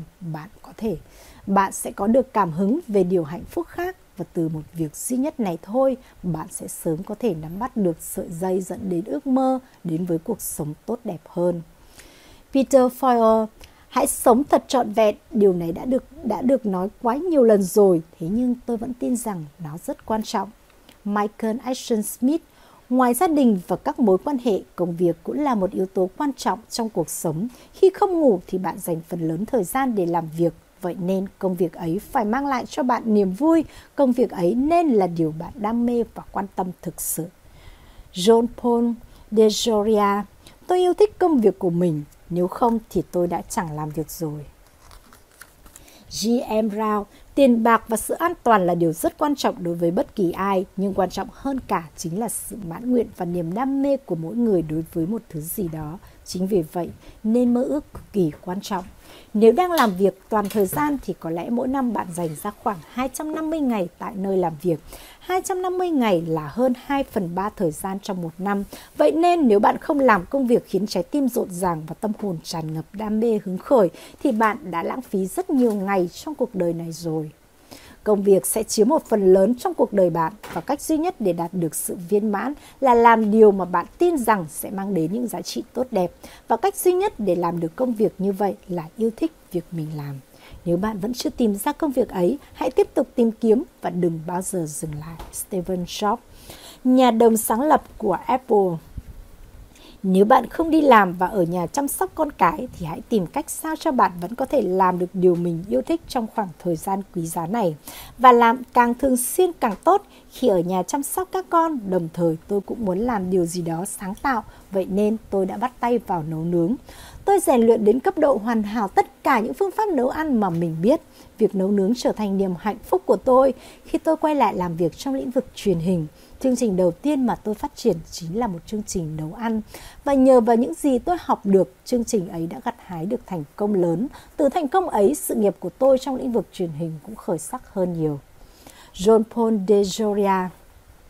bạn sẽ có được cảm hứng về điều hạnh phúc khác. Và từ một việc duy nhất này thôi, bạn sẽ sớm có thể nắm bắt được sợi dây dẫn đến ước mơ, đến với cuộc sống tốt đẹp hơn. Peter Foyle: hãy sống thật trọn vẹn. Điều này đã được nói quá nhiều lần rồi, thế nhưng tôi vẫn tin rằng nó rất quan trọng. Michael Ashton Smith: ngoài gia đình và các mối quan hệ, công việc cũng là một yếu tố quan trọng trong cuộc sống. Khi không ngủ thì bạn dành phần lớn thời gian để làm việc. Vậy nên công việc ấy phải mang lại cho bạn niềm vui. Công việc ấy nên là điều bạn đam mê và quan tâm thực sự. John Paul DeJoria: tôi yêu thích công việc của mình. Nếu không thì tôi đã chẳng làm việc rồi. G.M. Brown: tiền bạc và sự an toàn là điều rất quan trọng đối với bất kỳ ai, nhưng quan trọng hơn cả chính là sự mãn nguyện và niềm đam mê của mỗi người đối với một thứ gì đó. Chính vì vậy nên mơ ước cực kỳ quan trọng. Nếu đang làm việc toàn thời gian thì có lẽ mỗi năm bạn dành ra khoảng 250 ngày tại nơi làm việc. 250 ngày là hơn 2/3 thời gian trong một năm. Vậy nên nếu bạn không làm công việc khiến trái tim rộn ràng và tâm hồn tràn ngập đam mê hứng khởi, thì bạn đã lãng phí rất nhiều ngày trong cuộc đời này rồi. Công việc sẽ chiếm một phần lớn trong cuộc đời bạn, và cách duy nhất để đạt được sự viên mãn là làm điều mà bạn tin rằng sẽ mang đến những giá trị tốt đẹp. Và cách duy nhất để làm được công việc như vậy là yêu thích việc mình làm. Nếu bạn vẫn chưa tìm ra công việc ấy, hãy tiếp tục tìm kiếm và đừng bao giờ dừng lại. Steve Jobs, nhà đồng sáng lập của Apple: nếu bạn không đi làm và ở nhà chăm sóc con cái thì hãy tìm cách sao cho bạn vẫn có thể làm được điều mình yêu thích trong khoảng thời gian quý giá này. Và làm càng thường xuyên càng tốt. Khi ở nhà chăm sóc các con, đồng thời tôi cũng muốn làm điều gì đó sáng tạo. Vậy nên tôi đã bắt tay vào nấu nướng. Tôi rèn luyện đến cấp độ hoàn hảo tất cả những phương pháp nấu ăn mà mình biết. Việc nấu nướng trở thành niềm hạnh phúc của tôi. Khi tôi quay lại làm việc trong lĩnh vực truyền hình, chương trình đầu tiên mà tôi phát triển chính là một chương trình nấu ăn. Và nhờ vào những gì tôi học được, chương trình ấy đã gặt hái được thành công lớn. Từ thành công ấy, sự nghiệp của tôi trong lĩnh vực truyền hình cũng khởi sắc hơn nhiều. John Paul DeJoria: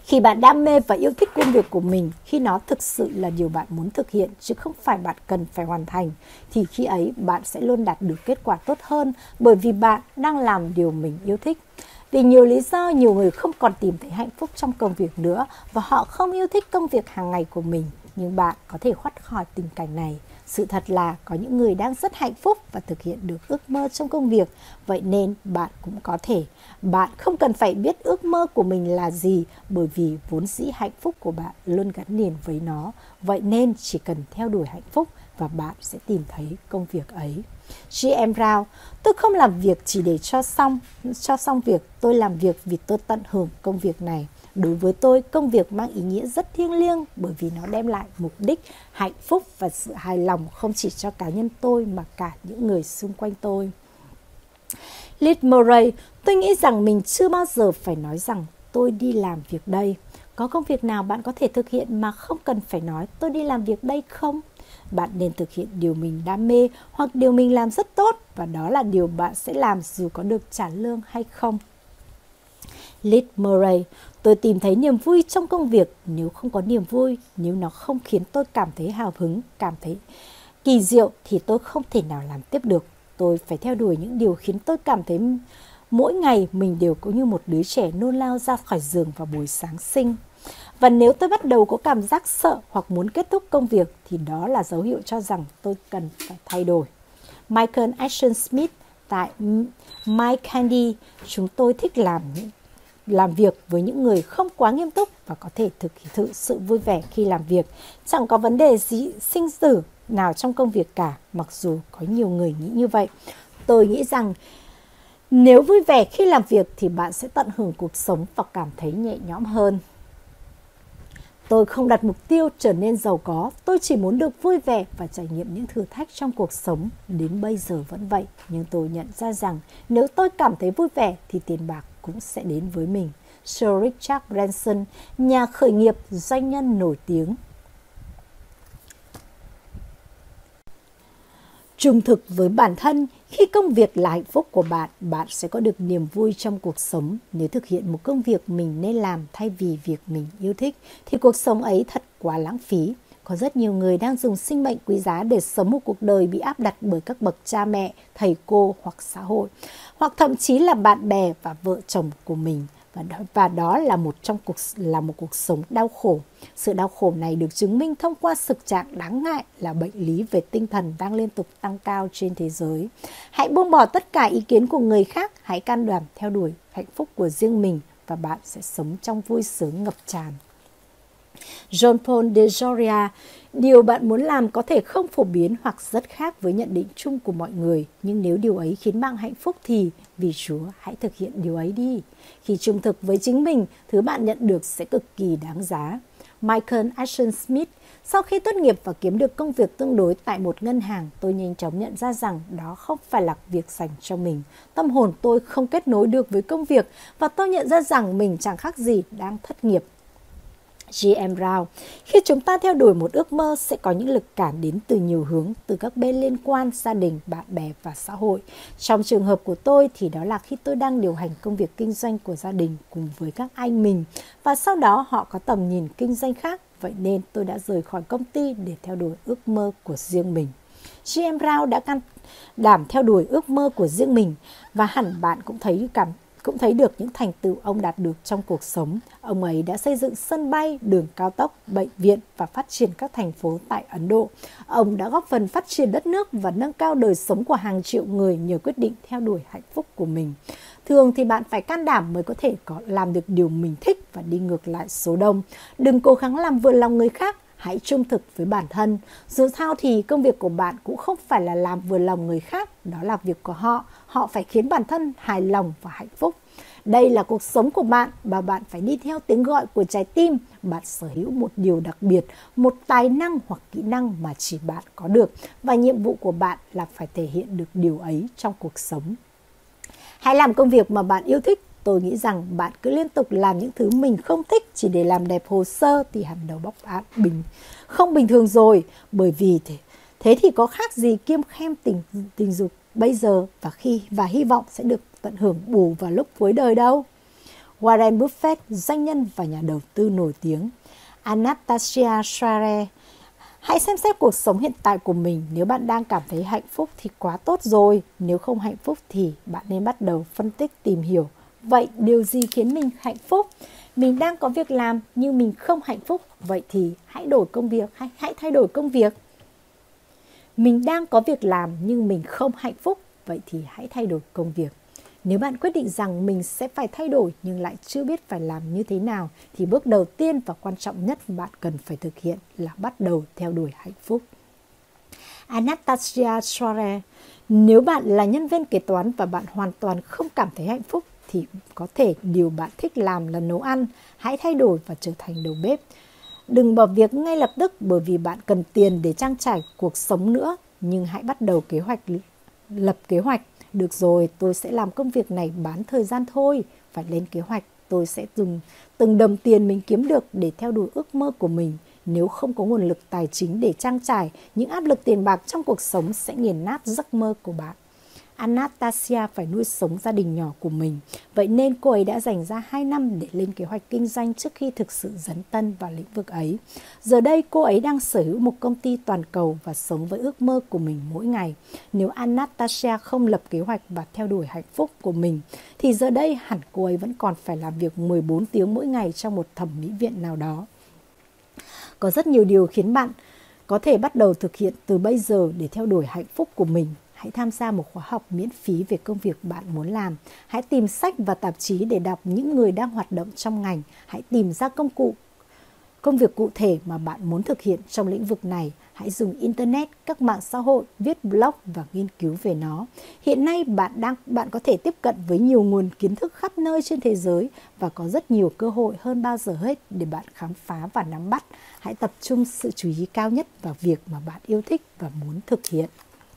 Khi bạn đam mê và yêu thích công việc của mình, khi nó thực sự là điều bạn muốn thực hiện chứ không phải bạn cần phải hoàn thành, thì khi ấy bạn sẽ luôn đạt được kết quả tốt hơn bởi vì bạn đang làm điều mình yêu thích. Vì nhiều lý do, nhiều người không còn tìm thấy hạnh phúc trong công việc nữa và họ không yêu thích công việc hàng ngày của mình. Nhưng bạn có thể thoát khỏi tình cảnh này. Sự thật là có những người đang rất hạnh phúc và thực hiện được ước mơ trong công việc. Vậy nên bạn cũng có thể. Bạn không cần phải biết ước mơ của mình là gì bởi vì vốn dĩ hạnh phúc của bạn luôn gắn liền với nó. Vậy nên chỉ cần theo đuổi hạnh phúc và bạn sẽ tìm thấy công việc ấy. G.M. Brown: tôi không làm việc chỉ để cho xong việc, tôi làm việc vì tôi tận hưởng công việc này. Đối với tôi, công việc mang ý nghĩa rất thiêng liêng bởi vì nó đem lại mục đích, hạnh phúc và sự hài lòng không chỉ cho cá nhân tôi mà cả những người xung quanh tôi. Liz Murray: tôi nghĩ rằng mình chưa bao giờ phải nói rằng tôi đi làm việc đây. Có công việc nào bạn có thể thực hiện mà không cần phải nói tôi đi làm việc đây không? Bạn nên thực hiện điều mình đam mê hoặc điều mình làm rất tốt và đó là điều bạn sẽ làm dù có được trả lương hay không. Liz Murray: tôi tìm thấy niềm vui trong công việc. Nếu không có niềm vui, nếu nó không khiến tôi cảm thấy hào hứng, cảm thấy kỳ diệu thì tôi không thể nào làm tiếp được. Tôi phải theo đuổi những điều khiến tôi cảm thấy mỗi ngày mình đều có như một đứa trẻ nôn nao ra khỏi giường vào buổi Giáng sinh. Và nếu tôi bắt đầu có cảm giác sợ hoặc muốn kết thúc công việc thì đó là dấu hiệu cho rằng tôi cần phải thay đổi. Michael Ashton Smith tại My Candy: chúng tôi thích làm việc với những người không quá nghiêm túc và có thể thực sự vui vẻ khi làm việc. Chẳng có vấn đề gì sinh tử nào trong công việc cả, mặc dù có nhiều người nghĩ như vậy. Tôi nghĩ rằng nếu vui vẻ khi làm việc thì bạn sẽ tận hưởng cuộc sống và cảm thấy nhẹ nhõm hơn. Tôi không đặt mục tiêu trở nên giàu có, tôi chỉ muốn được vui vẻ và trải nghiệm những thử thách trong cuộc sống. Đến bây giờ vẫn vậy, nhưng tôi nhận ra rằng nếu tôi cảm thấy vui vẻ thì tiền bạc cũng sẽ đến với mình. Sir Richard Branson, nhà khởi nghiệp, doanh nhân nổi tiếng. Trung thực với bản thân, khi công việc là hạnh phúc của bạn, bạn sẽ có được niềm vui trong cuộc sống. Nếu thực hiện một công việc mình nên làm thay vì việc mình yêu thích, thì cuộc sống ấy thật quá lãng phí. Có rất nhiều người đang dùng sinh mệnh quý giá để sống một cuộc đời bị áp đặt bởi các bậc cha mẹ, thầy cô hoặc xã hội, hoặc thậm chí là bạn bè và vợ chồng của mình. Và đó là một cuộc sống đau khổ. Sự đau khổ này được chứng minh thông qua thực trạng đáng ngại là bệnh lý về tinh thần đang liên tục tăng cao trên thế giới. Hãy buông bỏ tất cả ý kiến của người khác, hãy can đảm theo đuổi hạnh phúc của riêng mình và bạn sẽ sống trong vui sướng ngập tràn. John Paul DeJoria: điều bạn muốn làm có thể không phổ biến hoặc rất khác với nhận định chung của mọi người, nhưng nếu điều ấy khiến bạn hạnh phúc thì vì Chúa hãy thực hiện điều ấy đi. Khi trung thực với chính mình, thứ bạn nhận được sẽ cực kỳ đáng giá. Michael Ashton Smith: sau khi tốt nghiệp và kiếm được công việc tương đối tại một ngân hàng, tôi nhanh chóng nhận ra rằng đó không phải là việc dành cho mình. Tâm hồn tôi không kết nối được với công việc và tôi nhận ra rằng mình chẳng khác gì đang thất nghiệp. G.M. Brown: khi chúng ta theo đuổi một ước mơ sẽ có những lực cản đến từ nhiều hướng, từ các bên liên quan, gia đình, bạn bè và xã hội. Trong trường hợp của tôi thì đó là khi tôi đang điều hành công việc kinh doanh của gia đình cùng với các anh mình và sau đó họ có tầm nhìn kinh doanh khác, vậy nên tôi đã rời khỏi công ty để theo đuổi ước mơ của riêng mình. G.M. Brown đã can đảm theo đuổi ước mơ của riêng mình và hẳn bạn cũng thấy được những thành tựu ông đạt được trong cuộc sống. Ông ấy đã xây dựng sân bay, đường cao tốc, bệnh viện và phát triển các thành phố tại Ấn Độ. Ông đã góp phần phát triển đất nước và nâng cao đời sống của hàng triệu người nhờ quyết định theo đuổi hạnh phúc của mình. Thường thì bạn phải can đảm mới có thể làm được điều mình thích và đi ngược lại số đông. Đừng cố gắng làm vừa lòng người khác. Hãy trung thực với bản thân. Dù sao thì công việc của bạn cũng không phải là làm vừa lòng người khác, đó là việc của họ. Họ phải khiến bản thân hài lòng và hạnh phúc. Đây là cuộc sống của bạn và bạn phải đi theo tiếng gọi của trái tim. Bạn sở hữu một điều đặc biệt, một tài năng hoặc kỹ năng mà chỉ bạn có được. Và nhiệm vụ của bạn là phải thể hiện được điều ấy trong cuộc sống. Hãy làm công việc mà bạn yêu thích. Tôi nghĩ rằng bạn cứ liên tục làm những thứ mình không thích chỉ để làm đẹp hồ sơ thì hẳn đầu óc bạn không bình thường rồi. Bởi vì thế thì có khác gì kiêm khem tình dục bây giờ và hy vọng sẽ được tận hưởng bù vào lúc cuối đời đâu. Warren Buffett, doanh nhân và nhà đầu tư nổi tiếng. Anastasia Schare. Hãy xem xét cuộc sống hiện tại của mình. Nếu bạn đang cảm thấy hạnh phúc thì quá tốt rồi. Nếu không hạnh phúc thì bạn nên bắt đầu phân tích, tìm hiểu. Vậy điều gì khiến mình hạnh phúc? Mình đang có việc làm nhưng mình không hạnh phúc. Vậy thì hãy đổi công việc, hãy thay đổi công việc. Mình đang có việc làm nhưng mình không hạnh phúc. Vậy thì hãy thay đổi công việc. Nếu bạn quyết định rằng mình sẽ phải thay đổi nhưng lại chưa biết phải làm như thế nào, thì bước đầu tiên và quan trọng nhất bạn cần phải thực hiện là bắt đầu theo đuổi hạnh phúc. Anastasia Schare. Nếu bạn là nhân viên kế toán và bạn hoàn toàn không cảm thấy hạnh phúc, thì có thể điều bạn thích làm là nấu ăn. Hãy thay đổi và trở thành đầu bếp. Đừng bỏ việc ngay lập tức bởi vì bạn cần tiền để trang trải cuộc sống nữa. Nhưng hãy bắt đầu lập kế hoạch. Được rồi, tôi sẽ làm công việc này bán thời gian thôi. Phải lên kế hoạch, tôi sẽ dùng từng đồng tiền mình kiếm được để theo đuổi ước mơ của mình. Nếu không có nguồn lực tài chính để trang trải, những áp lực tiền bạc trong cuộc sống sẽ nghiền nát giấc mơ của bạn. Anastasia phải nuôi sống gia đình nhỏ của mình. Vậy nên cô ấy đã dành ra 2 năm để lên kế hoạch kinh doanh trước khi thực sự dấn thân vào lĩnh vực ấy. Giờ đây cô ấy đang sở hữu một công ty toàn cầu và sống với ước mơ của mình mỗi ngày. Nếu Anastasia không lập kế hoạch và theo đuổi hạnh phúc của mình, thì giờ đây hẳn cô ấy vẫn còn phải làm việc 14 tiếng mỗi ngày trong một thẩm mỹ viện nào đó. Có rất nhiều điều khiến bạn có thể bắt đầu thực hiện từ bây giờ để theo đuổi hạnh phúc của mình. Hãy tham gia một khóa học miễn phí về công việc bạn muốn làm. Hãy tìm sách và tạp chí để đọc những người đang hoạt động trong ngành. Hãy tìm ra công việc cụ thể mà bạn muốn thực hiện trong lĩnh vực này. Hãy dùng Internet, các mạng xã hội, viết blog và nghiên cứu về nó. Hiện nay bạn có thể tiếp cận với nhiều nguồn kiến thức khắp nơi trên thế giới và có rất nhiều cơ hội hơn bao giờ hết để bạn khám phá và nắm bắt. Hãy tập trung sự chú ý cao nhất vào việc mà bạn yêu thích và muốn thực hiện.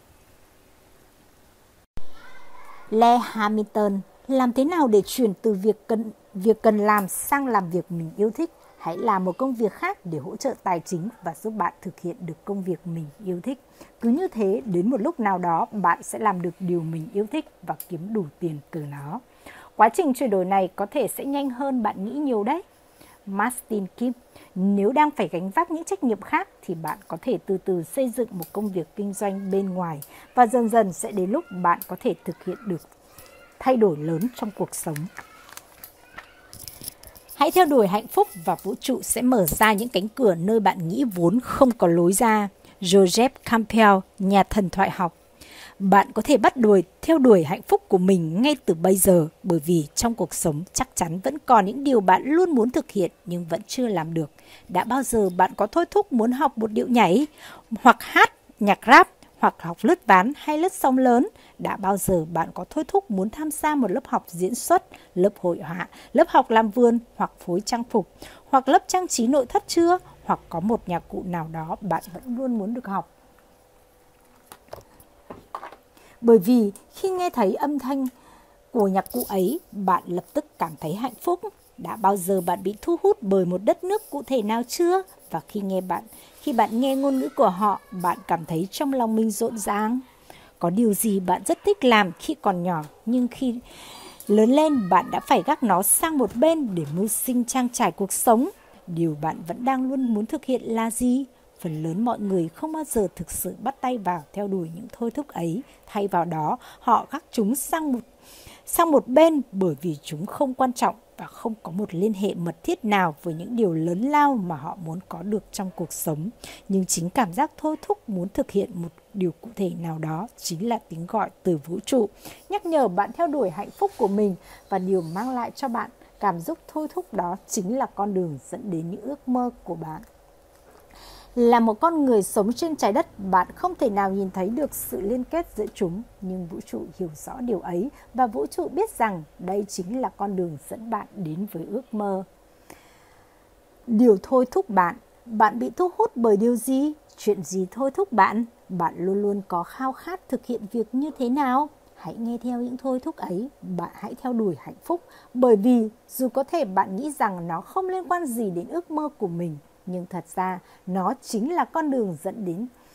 Lewis Hamilton. Làm thế nào để chuyển từ việc cần làm sang làm việc mình yêu thích? Hãy làm một công việc khác để hỗ trợ tài chính và giúp bạn thực hiện được công việc mình yêu thích. Cứ như thế, đến một lúc nào đó bạn sẽ làm được điều mình yêu thích và kiếm đủ tiền từ nó. Quá trình chuyển đổi này có thể sẽ nhanh hơn bạn nghĩ nhiều đấy. Martin Kim. Nếu đang phải gánh vác những trách nhiệm khác thì bạn có thể từ từ xây dựng một công việc kinh doanh bên ngoài và dần dần sẽ đến lúc bạn có thể thực hiện được thay đổi lớn trong cuộc sống. Hãy theo đuổi hạnh phúc và vũ trụ sẽ mở ra những cánh cửa nơi bạn nghĩ vốn không có lối ra. Joseph Campbell, nhà thần thoại học. Bạn có thể bắt đầu theo đuổi hạnh phúc của mình ngay từ bây giờ, bởi vì trong cuộc sống chắc chắn vẫn còn những điều bạn luôn muốn thực hiện nhưng vẫn chưa làm được. Đã bao giờ bạn có thôi thúc muốn học một điệu nhảy, hoặc hát nhạc rap, hoặc học lướt ván hay lướt sóng lớn? Đã bao giờ bạn có thôi thúc muốn tham gia một lớp học diễn xuất, lớp hội họa, lớp học làm vườn hoặc phối trang phục, hoặc lớp trang trí nội thất chưa? Hoặc có một nhạc cụ nào đó bạn vẫn luôn muốn được học? Bởi vì khi nghe thấy âm thanh của nhạc cụ ấy, bạn lập tức cảm thấy hạnh phúc. Đã bao giờ bạn bị thu hút bởi một đất nước cụ thể nào chưa? Và khi bạn nghe ngôn ngữ của họ, bạn cảm thấy trong lòng mình rộn ràng. Có điều gì bạn rất thích làm khi còn nhỏ, nhưng khi lớn lên bạn đã phải gác nó sang một bên để mưu sinh trang trải cuộc sống? Điều bạn vẫn đang luôn muốn thực hiện là gì? Phần lớn mọi người không bao giờ thực sự bắt tay vào theo đuổi những thôi thúc ấy. Thay vào đó, họ gác chúng sang một bên bởi vì chúng không quan trọng và không có một liên hệ mật thiết nào với những điều lớn lao mà họ muốn có được trong cuộc sống. Nhưng chính cảm giác thôi thúc muốn thực hiện một điều cụ thể nào đó chính là tiếng gọi từ vũ trụ, nhắc nhở bạn theo đuổi hạnh phúc của mình, và điều mang lại cho bạn cảm xúc thôi thúc đó chính là con đường dẫn đến những ước mơ của bạn. Là một con người sống trên trái đất, bạn không thể nào nhìn thấy được sự liên kết giữa chúng, nhưng vũ trụ hiểu rõ điều ấy và vũ trụ biết rằng đây chính là con đường dẫn bạn đến với ước mơ. Điều thôi thúc bạn. Bạn bị thu hút bởi điều gì? Chuyện gì thôi thúc bạn? Bạn luôn luôn có khao khát thực hiện việc như thế nào? Hãy nghe theo những thôi thúc ấy, bạn hãy theo đuổi hạnh phúc, bởi vì dù có thể bạn nghĩ rằng nó không liên quan gì đến ước mơ của mình, nhưng thật ra nó chính là con đường dẫn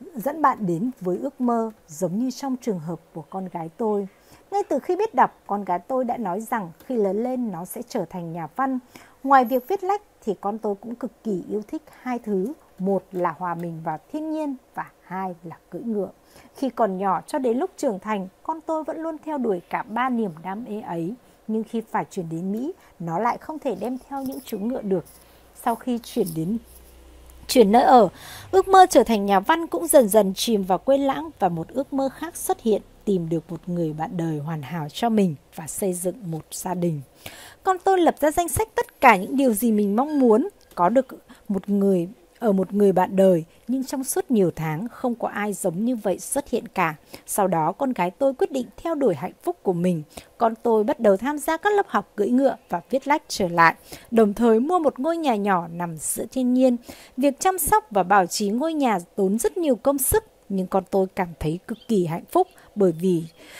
dẫn bạn đến với ước mơ, giống như trong trường hợp của con gái tôi. Ngay từ khi biết đọc, con gái tôi đã nói rằng khi lớn lên nó sẽ trở thành nhà văn. Ngoài việc viết lách thì con tôi cũng cực kỳ yêu thích hai thứ, một là hòa mình vào thiên nhiên và hai là cưỡi ngựa. Khi còn nhỏ cho đến lúc trưởng thành, con tôi vẫn luôn theo đuổi cả ba niềm đam mê ấy. Nhưng khi phải chuyển đến Mỹ, nó lại không thể đem theo những chú ngựa được. Sau khi chuyển nơi ở, ước mơ trở thành nhà văn cũng dần dần chìm vào quên lãng và một ước mơ khác xuất hiện, tìm được một người bạn đời hoàn hảo cho mình và xây dựng một gia đình. Con tôi lập ra danh sách tất cả những điều gì mình mong muốn có được một người bạn đời, nhưng trong suốt nhiều tháng không có ai giống như vậy xuất hiện cả. Sau đó con gái tôi quyết định theo đuổi hạnh phúc của mình. Con tôi bắt đầu tham gia các lớp học cưỡi ngựa và viết lách trở lại, đồng thời mua một ngôi nhà nhỏ nằm giữa thiên nhiên. Việc chăm sóc và bảo trì ngôi nhà tốn rất nhiều công sức, nhưng con tôi cảm thấy cực kỳ hạnh phúc bởi vì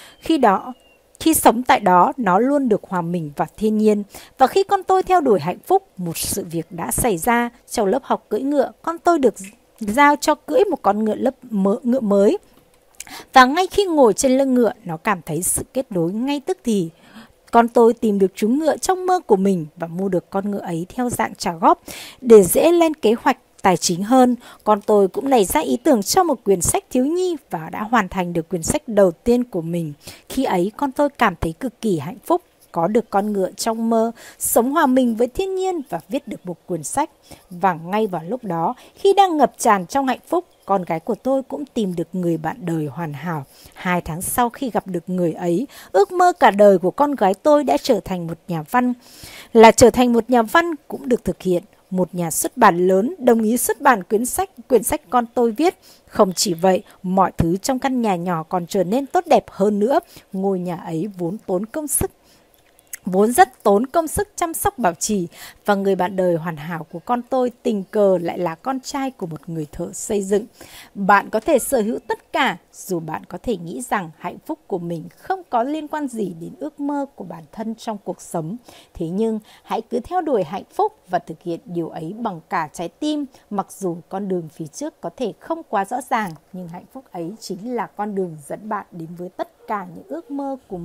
khi sống tại đó, nó luôn được hòa mình vào thiên nhiên. Và khi con tôi theo đuổi hạnh phúc, một sự việc đã xảy ra. Trong lớp học cưỡi ngựa, con tôi được giao cho cưỡi một con ngựa mới. Và ngay khi ngồi trên lưng ngựa, nó cảm thấy sự kết nối ngay tức thì. Con tôi tìm được chú ngựa trong mơ của mình và mua được con ngựa ấy theo dạng trả góp để dễ lên kế hoạch tài chính hơn. Con tôi cũng nảy ra ý tưởng cho một quyển sách thiếu nhi và đã hoàn thành được quyển sách đầu tiên của mình. Khi ấy con tôi cảm thấy cực kỳ hạnh phúc, có được con ngựa trong mơ, sống hòa mình với thiên nhiên và viết được một quyển sách. Và ngay vào lúc đó, khi đang ngập tràn trong hạnh phúc, con gái của tôi cũng tìm được người bạn đời hoàn hảo. 2 tháng sau khi gặp được người ấy, ước mơ cả đời của con gái tôi đã trở thành một nhà văn. Trở thành một nhà văn cũng được thực hiện. Một nhà xuất bản lớn đồng ý xuất bản quyển sách con tôi viết. Không chỉ vậy, mọi thứ trong căn nhà nhỏ còn trở nên tốt đẹp hơn nữa. Ngôi nhà ấy vốn rất tốn công sức chăm sóc bảo trì, và người bạn đời hoàn hảo của con tôi tình cờ lại là con trai của một người thợ xây dựng. Bạn có thể sở hữu tất cả, dù bạn có thể nghĩ rằng hạnh phúc của mình không có liên quan gì đến ước mơ của bản thân trong cuộc sống. Thế nhưng hãy cứ theo đuổi hạnh phúc và thực hiện điều ấy bằng cả trái tim. Mặc dù con đường phía trước có thể không quá rõ ràng, nhưng hạnh phúc ấy chính là con đường dẫn bạn đến với tất cả những ước mơ của mình.